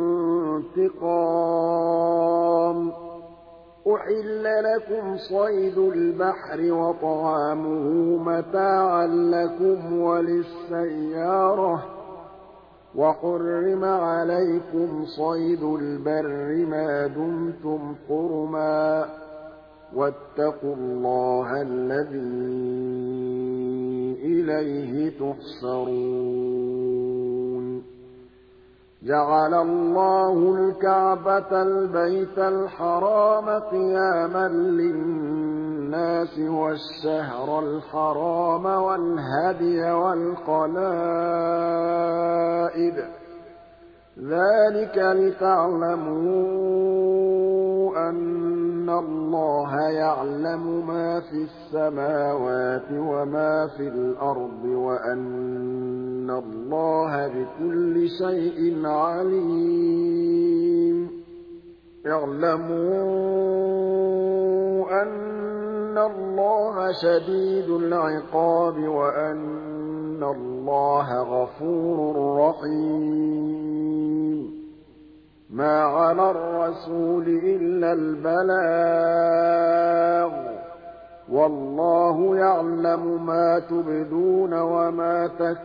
Speaker 1: انتقام أحل لكم صيد البحر وطعامه متاعا لكم وللسيارة وحرم عليكم صيد البر ما دمتم حرما واتقوا الله الذي إليه تحشرون جعل الله الكعبة البيت الحرام قياما للناس والشهر الحرام والهدي والقلائد ذلك لتعلموا أن الله يعلم ما في السماوات وما في الأرض وأن الله بكل شيء عليم اعلموا أن الله شديد العقاب وأن الله غفور رحيم مَا عَلَى الرَّسُولِ إِلَّا الْبَلَاغُ ۗ وَاللَّهُ يَعْلَمُ مَا تُبْدُونَ وَمَا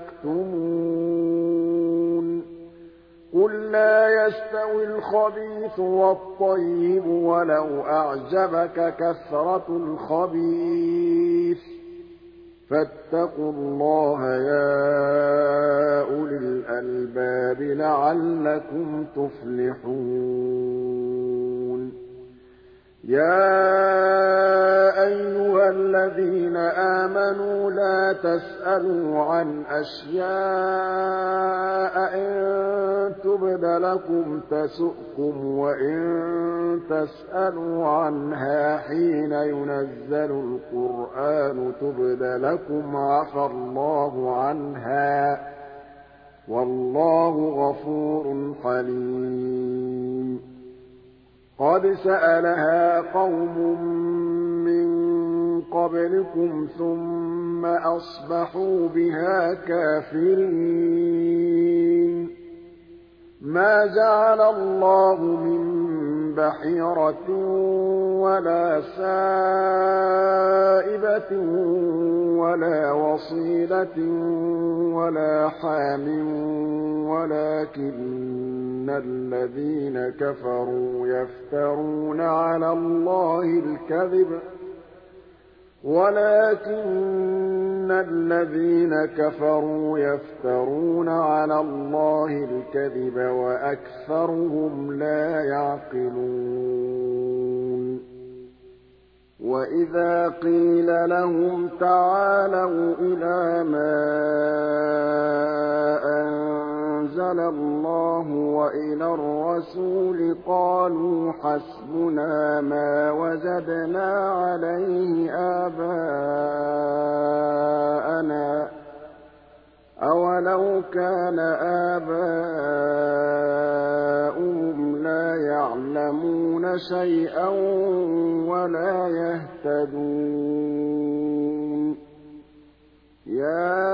Speaker 1: تَكْتُمُونَ قُل لَّا يَسْتَوِي الْخَبِيثُ وَالطَّيِّبُ وَلَوْ أَعْجَبَكَ كَثْرَةُ الْخَبِيثِ ۚ فَاتَّقُوا اللَّهَ يَا أُولِي الْأَلْبَابِ لَعَلَّكُمْ تُفْلِحُونَ يَا أَيُّهَا الَّذِينَ آمَنُوا لَا تَسْأَلُوا عَنْ أَشْيَاءَ إِن تُبْدَ لَكُمْ تَسُؤْكُمْ وَإِن تَسْأَلُوا عَنْهَا حِينَ يُنَزَّلُ الْقُرْآنُ تُبْدَ لَكُمْ عَفَا اللَّهُ عَنْهَا ۗ وَاللَّهُ غَفُورٌ حَلِيمٌ قَدْ سَأَلَهَا قَوْمٌ مِّن قَبْلِكُمْ ثُمَّ أَصْبَحُوا بِهَا كَافِرِينَ مَا جَعَلَ اللَّهُ مِن بَحِيرَةٍ وَلَا سَائِبَةٍ وَلَا وَصِيلَةٍ وَلَا حَامٍ وَلَٰكِنَّ الَّذِينَ كَفَرُوا يَفْتَرُونَ عَلَى اللَّهِ الْكَذِبَ وَلَٰكِنَّ الَّذِينَ كَفَرُوا يَفْتَرُونَ عَلَى اللَّهِ الْكَذِبَ وَأَكْثَرُهُمْ لَا يَعْقِلُونَ وَإِذَا قِيلَ لَهُمْ تَعَالَوْا إِلَىٰ مَا أَنزَلَ اللَّهُ وَإِلَى الرَّسُولِ قَالُوا حَسْبُنَا مَا وَجَدْنَا عَلَيْهِ آبَاءَنَا ۚ أَوَلَوْ كَانَ آبَاؤُهُمْ لَا يَعْلَمُونَ شَيْئًا وَلَا يَهْتَدُونَ يَا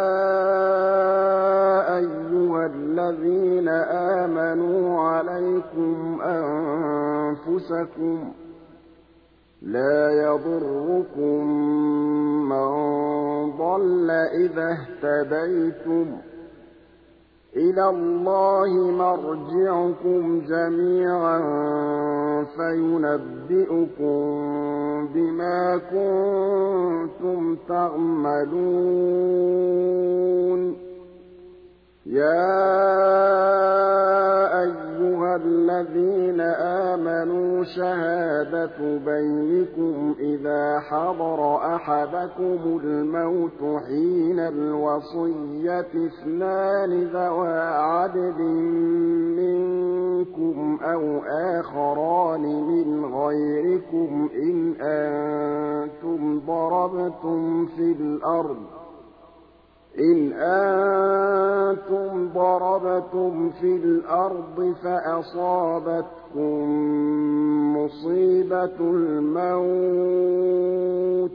Speaker 1: أَيُّهَا الَّذِينَ آمَنُوا عَلَيْكُمْ أَنفُسَكُمْ ۖ لَا يَضُرُّكُم مَّن ضَلَّ إِذَا اهْتَدَيْتُمْ ۚ إِلَى اللَّهِ مَرْجِعُكُمْ جَمِيعًا فَيُنَبِّئُكُم بِمَا كُنتُمْ تَعْمَلُونَ يَا أَيُّهَا الَّذِينَ آمَنُوا شَهَادَةُ بَيْنِكُمْ إِذَا حَضَرَ أَحَدَكُمُ الْمَوْتُ حِينَ الْوَصِيَّةِ اثْنَانِ ذَوَا عَدْلٍ مِّنكُمْ أَوْ آخَرَانِ مِنْ غَيْرِكُمْ إِنْ أَنتُمْ ضَرَبْتُمْ فِي الْأَرْضِ إِنْ أَنتُمْ ضَرَبْتُمْ فِي الْأَرْضِ فَأَصَابَتْكُم مُّصِيبَةُ الْمَوْتِ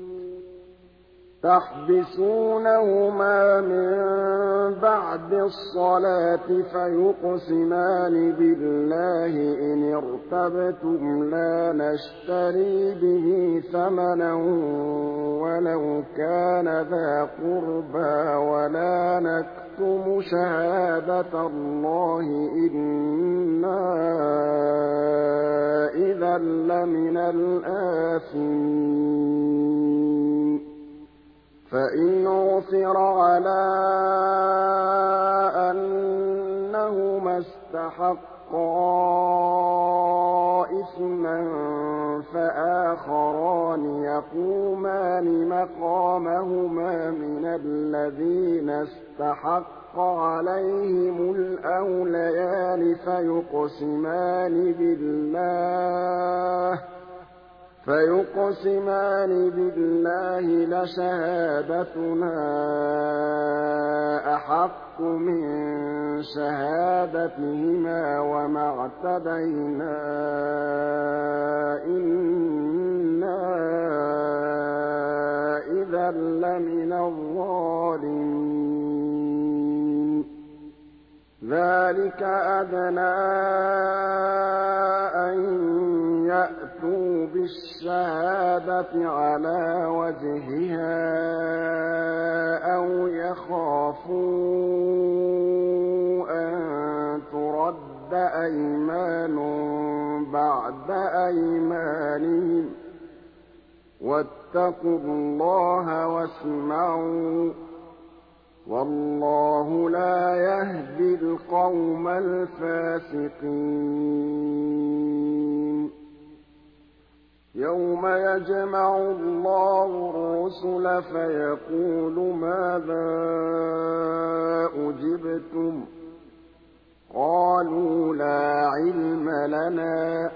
Speaker 1: تَحْبِسُونَهُمَا مِن بَعْدِ الصَّلَاةِ فَيُقْسِمَانِ بِاللَّهِ إِنِ ارْتَبْتُمْ لَا نَشْتَرِي بِهِ ثَمَنًا وَلَوْ كَانَ ذَا قُرْبَىٰ وَلَا نَكْتُمُ شَهَادَةَ اللَّهِ إِنَّا إِذًا لَّمِنَ الْآثِمِينَ فَإِنْ عُثِرَ عَلَىٰ أَنَّهُمَا اسْتَحَقَّا إِثْمًا فَآخَرَانِ يَقُومَانِ مَقَامَهُمَا مِنَ الَّذِينَ اسْتَحَقَّ عَلَيْهِمُ الْأَوْلَيَانِ فَيُقْسِمَانِ بِاللَّهِ فَيُقْسِمَانِ بِاللَّهِ لَشَهَادَتُنَا أَحَقُّ مِن شَهَادَتِهِمَا وَمَا اعْتَدَيْنَا إِنَّا إِذًا لَّمِنَ الظَّالِمِينَ ذَٰلِكَ أَدْنَىٰ أَن يَأْتُوا بِالشَّهَادَةِ عَلَىٰ وَجْهِهَا أَوْ يَخَافُوا أَن تُرَدَّ أَيْمَانٌ بَعْدَ أَيْمَانِهِمْ ۗ وَاتَّقُوا اللَّهَ وَاسْمَعُوا ۗ وَاللَّهُ لَا يَهْدِي الْقَوْمَ الْفَاسِقِينَ يَوْمَ يَجْمَعُ اللَّهُ الرُّسُلَ فَيَقُولُ مَاذَا أُجِبْتُمْ ۖ قَالُوا لَا عِلْمَ لَنَا ۖ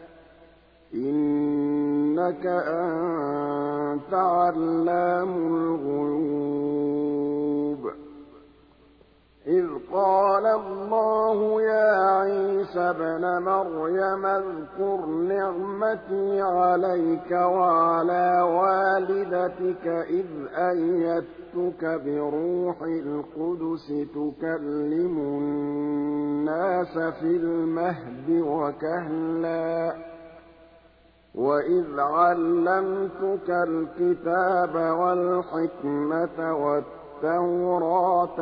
Speaker 1: إِنَّكَ أَنتَ عَلَّامُ الْغُيُوبِ إِذْ قَالَ اللَّهُ يَا عِيسَى ابْنَ مَرْيَمَ اذْكُرْ نِعْمَتِي عَلَيْكَ وَعَلَىٰ وَالِدَتِكَ إِذْ أَيَّدتُّكَ بِرُوحِ الْقُدُسِ تُكَلِّمُ النَّاسَ فِي الْمَهْدِ وَكَهْلًا وَإِذْ عَلَّمْتُكَ الْكِتَابَ وَالْحِكْمَةَ وَالتَّوْرَاةَ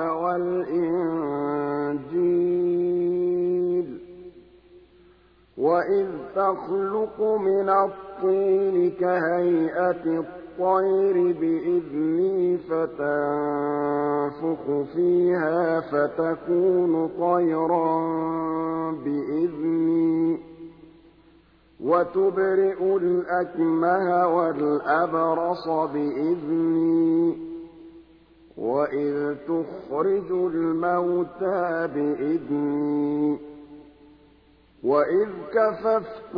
Speaker 1: وَالْإِنجِيلَ وَإِذْ تَخْلُقُ مِنَ الطِّينِ كَهَيْئَةِ الطَّيْرِ بِإِذْنِي فَتَنفُخُ فِيهَا فَتَكُونُ طَيْرًا بِإِذْنِي وَتُبْرِئُ الْأَكْمَهَ وَالْأَبْرَصَ بِإِذْنِي وَإِذْ تُخْرِجُ الْمَوْتَىٰ بِإِذْنِي وَإِذْ كَفَفْتُ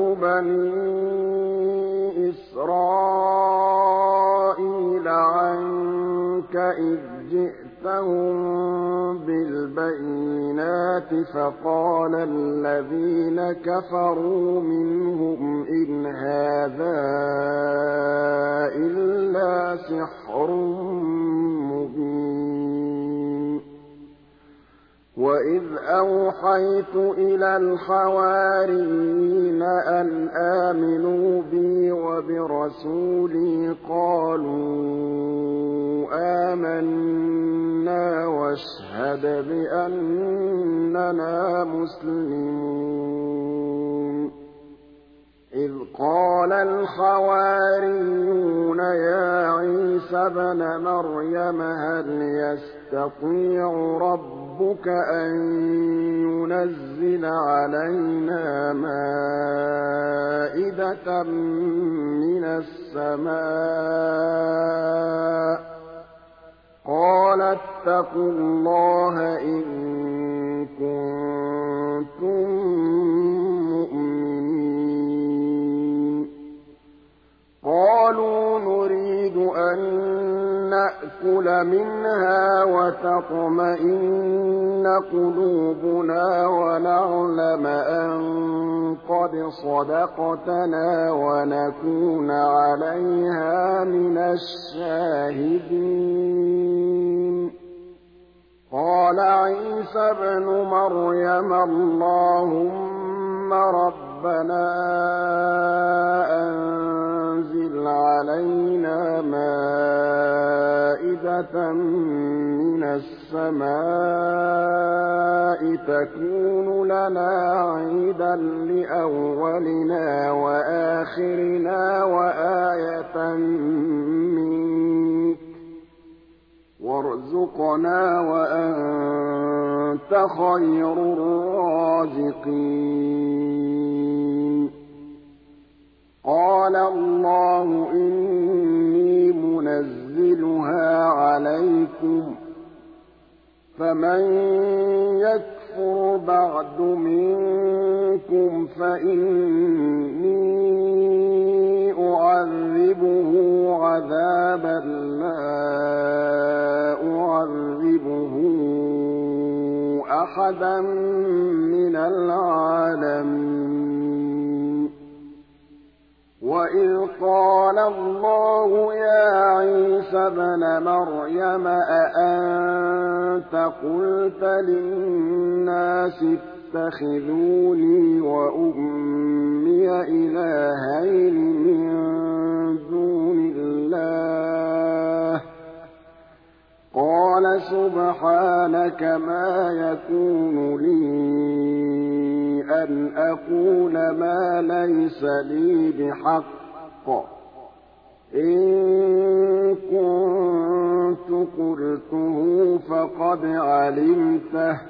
Speaker 1: بَنِي إِسْرَائِيلَ عَنكَ إِذْ جِئْتَهُم بِالْبَيِّنَاتِ فَقَالَ الَّذِينَ كَفَرُوا مِنْهُمْ إِنْ هَٰذَا إِلَّا سِحْرٌ مُّبِينٌ وَإِذْ أَوْحَيْتُ إِلَى الْحَوَارِيِّينَ أَنْ آمِنُوا بِي وَبِرَسُولِي قَالُوا آمَنَّا وَاشْهَدْ بِأَنَّنَا مُسْلِمُونَ إِذْ قَالَ الْحَوَارِيُّونَ يَا عِيسَى ابْنَ مَرْيَمَ هَلْ يَسْتَطِيعُ رَبُّكَ أَن يُنَزِّلَ عَلَيْنَا مَائِدَةً مِّنَ السَّمَاءِ ۖ قَالَ اتَّقُوا اللَّهَ إِن كُنتُم مُّؤْمِنِينَ قَالُوا نُرِيدُ أَن نَّأْكُلَ مِنْهَا وَتَطْمَئِنَّ قُلُوبُنَا وَنَعْلَمَ أَن قَدْ صَدَقْتَنَا وَنَكُونَ عَلَيْهَا مِنَ الشَّاهِدِينَ قَالَ عِيسَى ابْنُ مَرْيَمَ اللَّهُمَّ رَبَّنَا أَنزِلْ عَلَيْنَا مَائِدَةً مِّنَ السَّمَاءِ تَكُونُ لَنَا عِيدًا لِّأَوَّلِنَا وَآخِرِنَا وَآيَةً مِّنكَ وَارْزُقْنَا وَأَنتَ خَيْرُ الرَّازِقِينَ قَالَ اللَّهُ إِنِّي مُنَزِّلُهَا عَلَيْكُمْ فَمَن يَكْفُرْ بَعْدُ مِنكُمْ فَإِنِّي أُعَذِّبُهُ عَذَابًا لَّا أُعَذِّبُهُ أَحَدًا مِّنَ الْعَالَمِينَ وَإِذْ وَإِذْ قَالَ اللَّهُ يَا عِيسَى ابْنَ مَرْيَمَ أَأَنتَ قُلْتَ لِلنَّاسِ اتَّخِذُونِي وَأُمِّيَ إِلَٰهَيْنِ مِن دُونِ اللَّهِ ۖ قَالَ سُبْحَانَكَ مَا يَكُونُ لِي أَنْ أَقُولَ مَا لَيْسَ لِي بِحَقٍّ ۚ إِن كُنتُ قُلْتُهُ فَقَدْ عَلِمْتَهُ ۚ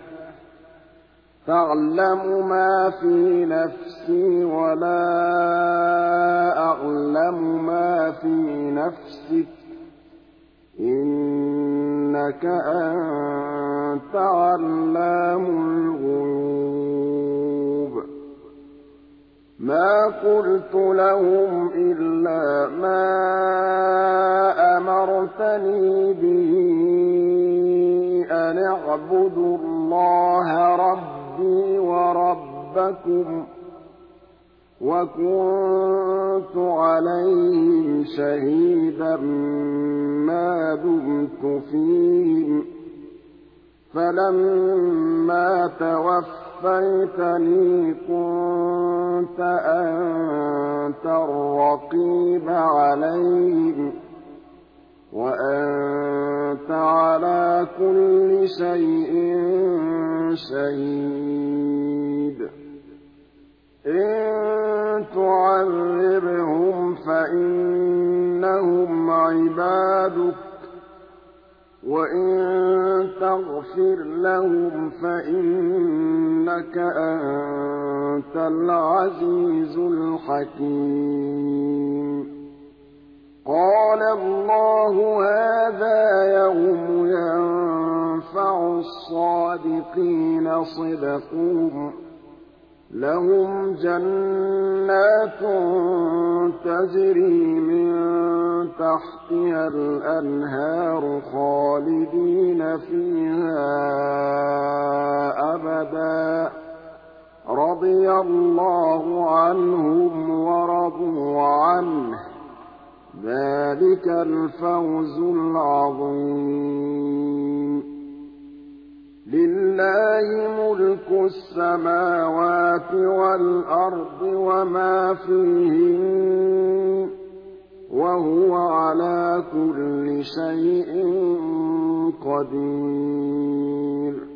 Speaker 1: تَعْلَمُ مَا فِي نَفْسِي وَلَا أَعْلَمُ مَا فِي نَفْسِكَ ۚ إِنَّكَ أَنتَ عَلَّامُ الْغُيُوبِ مَا قُلْتُ لَهُمْ إِلَّا مَا أَمَرْتَنِي بِهِ أَنِ اعْبُدُوا اللَّهَ رَبِّي وَرَبَّكُمْ ۚ وَكُنتُ عَلَيْهِمْ شَهِيدًا مَّا دُمْتُ فِيهِمْ ۖ فَلَمَّا تَوَفَّيْتَنِي كُنتَ أَنتَ الرَّقِيبَ عَلَيْهِمْ ۚ وَأَنتَ عَلَىٰ كُلِّ شَيْءٍ شَهِيدٌ إِن تُعَذِّبْهُمْ فَإِنَّهُمْ عِبَادُكَ ۖ وَإِن تَغْفِرْ لَهُمْ فَإِنَّكَ أَنتَ الْعَزِيزُ الْحَكِيمُ قَالَ اللَّهُ هَٰذَا يَوْمُ يَنفَعُ الصَّادِقِينَ صِدْقُهُمْ ۚ لَهُمْ جَنَّاتٌ تَجْرِي مِن تَحْتِهَا الْأَنْهَارُ خَالِدِينَ فِيهَا أَبَدًا ۖ رَّضِيَ اللَّهُ عَنْهُمْ وَرَضُوا عَنْهُ ۚ ذَٰلِكَ الْفَوْزُ الْعَظِيمُ لِلَّهِ مُلْكُ السَّمَاوَاتِ وَالْأَرْضِ وَمَا فِيهِنَّ ۚ وَهُوَ عَلَىٰ كُلِّ شَيْءٍ قَدِيرٌ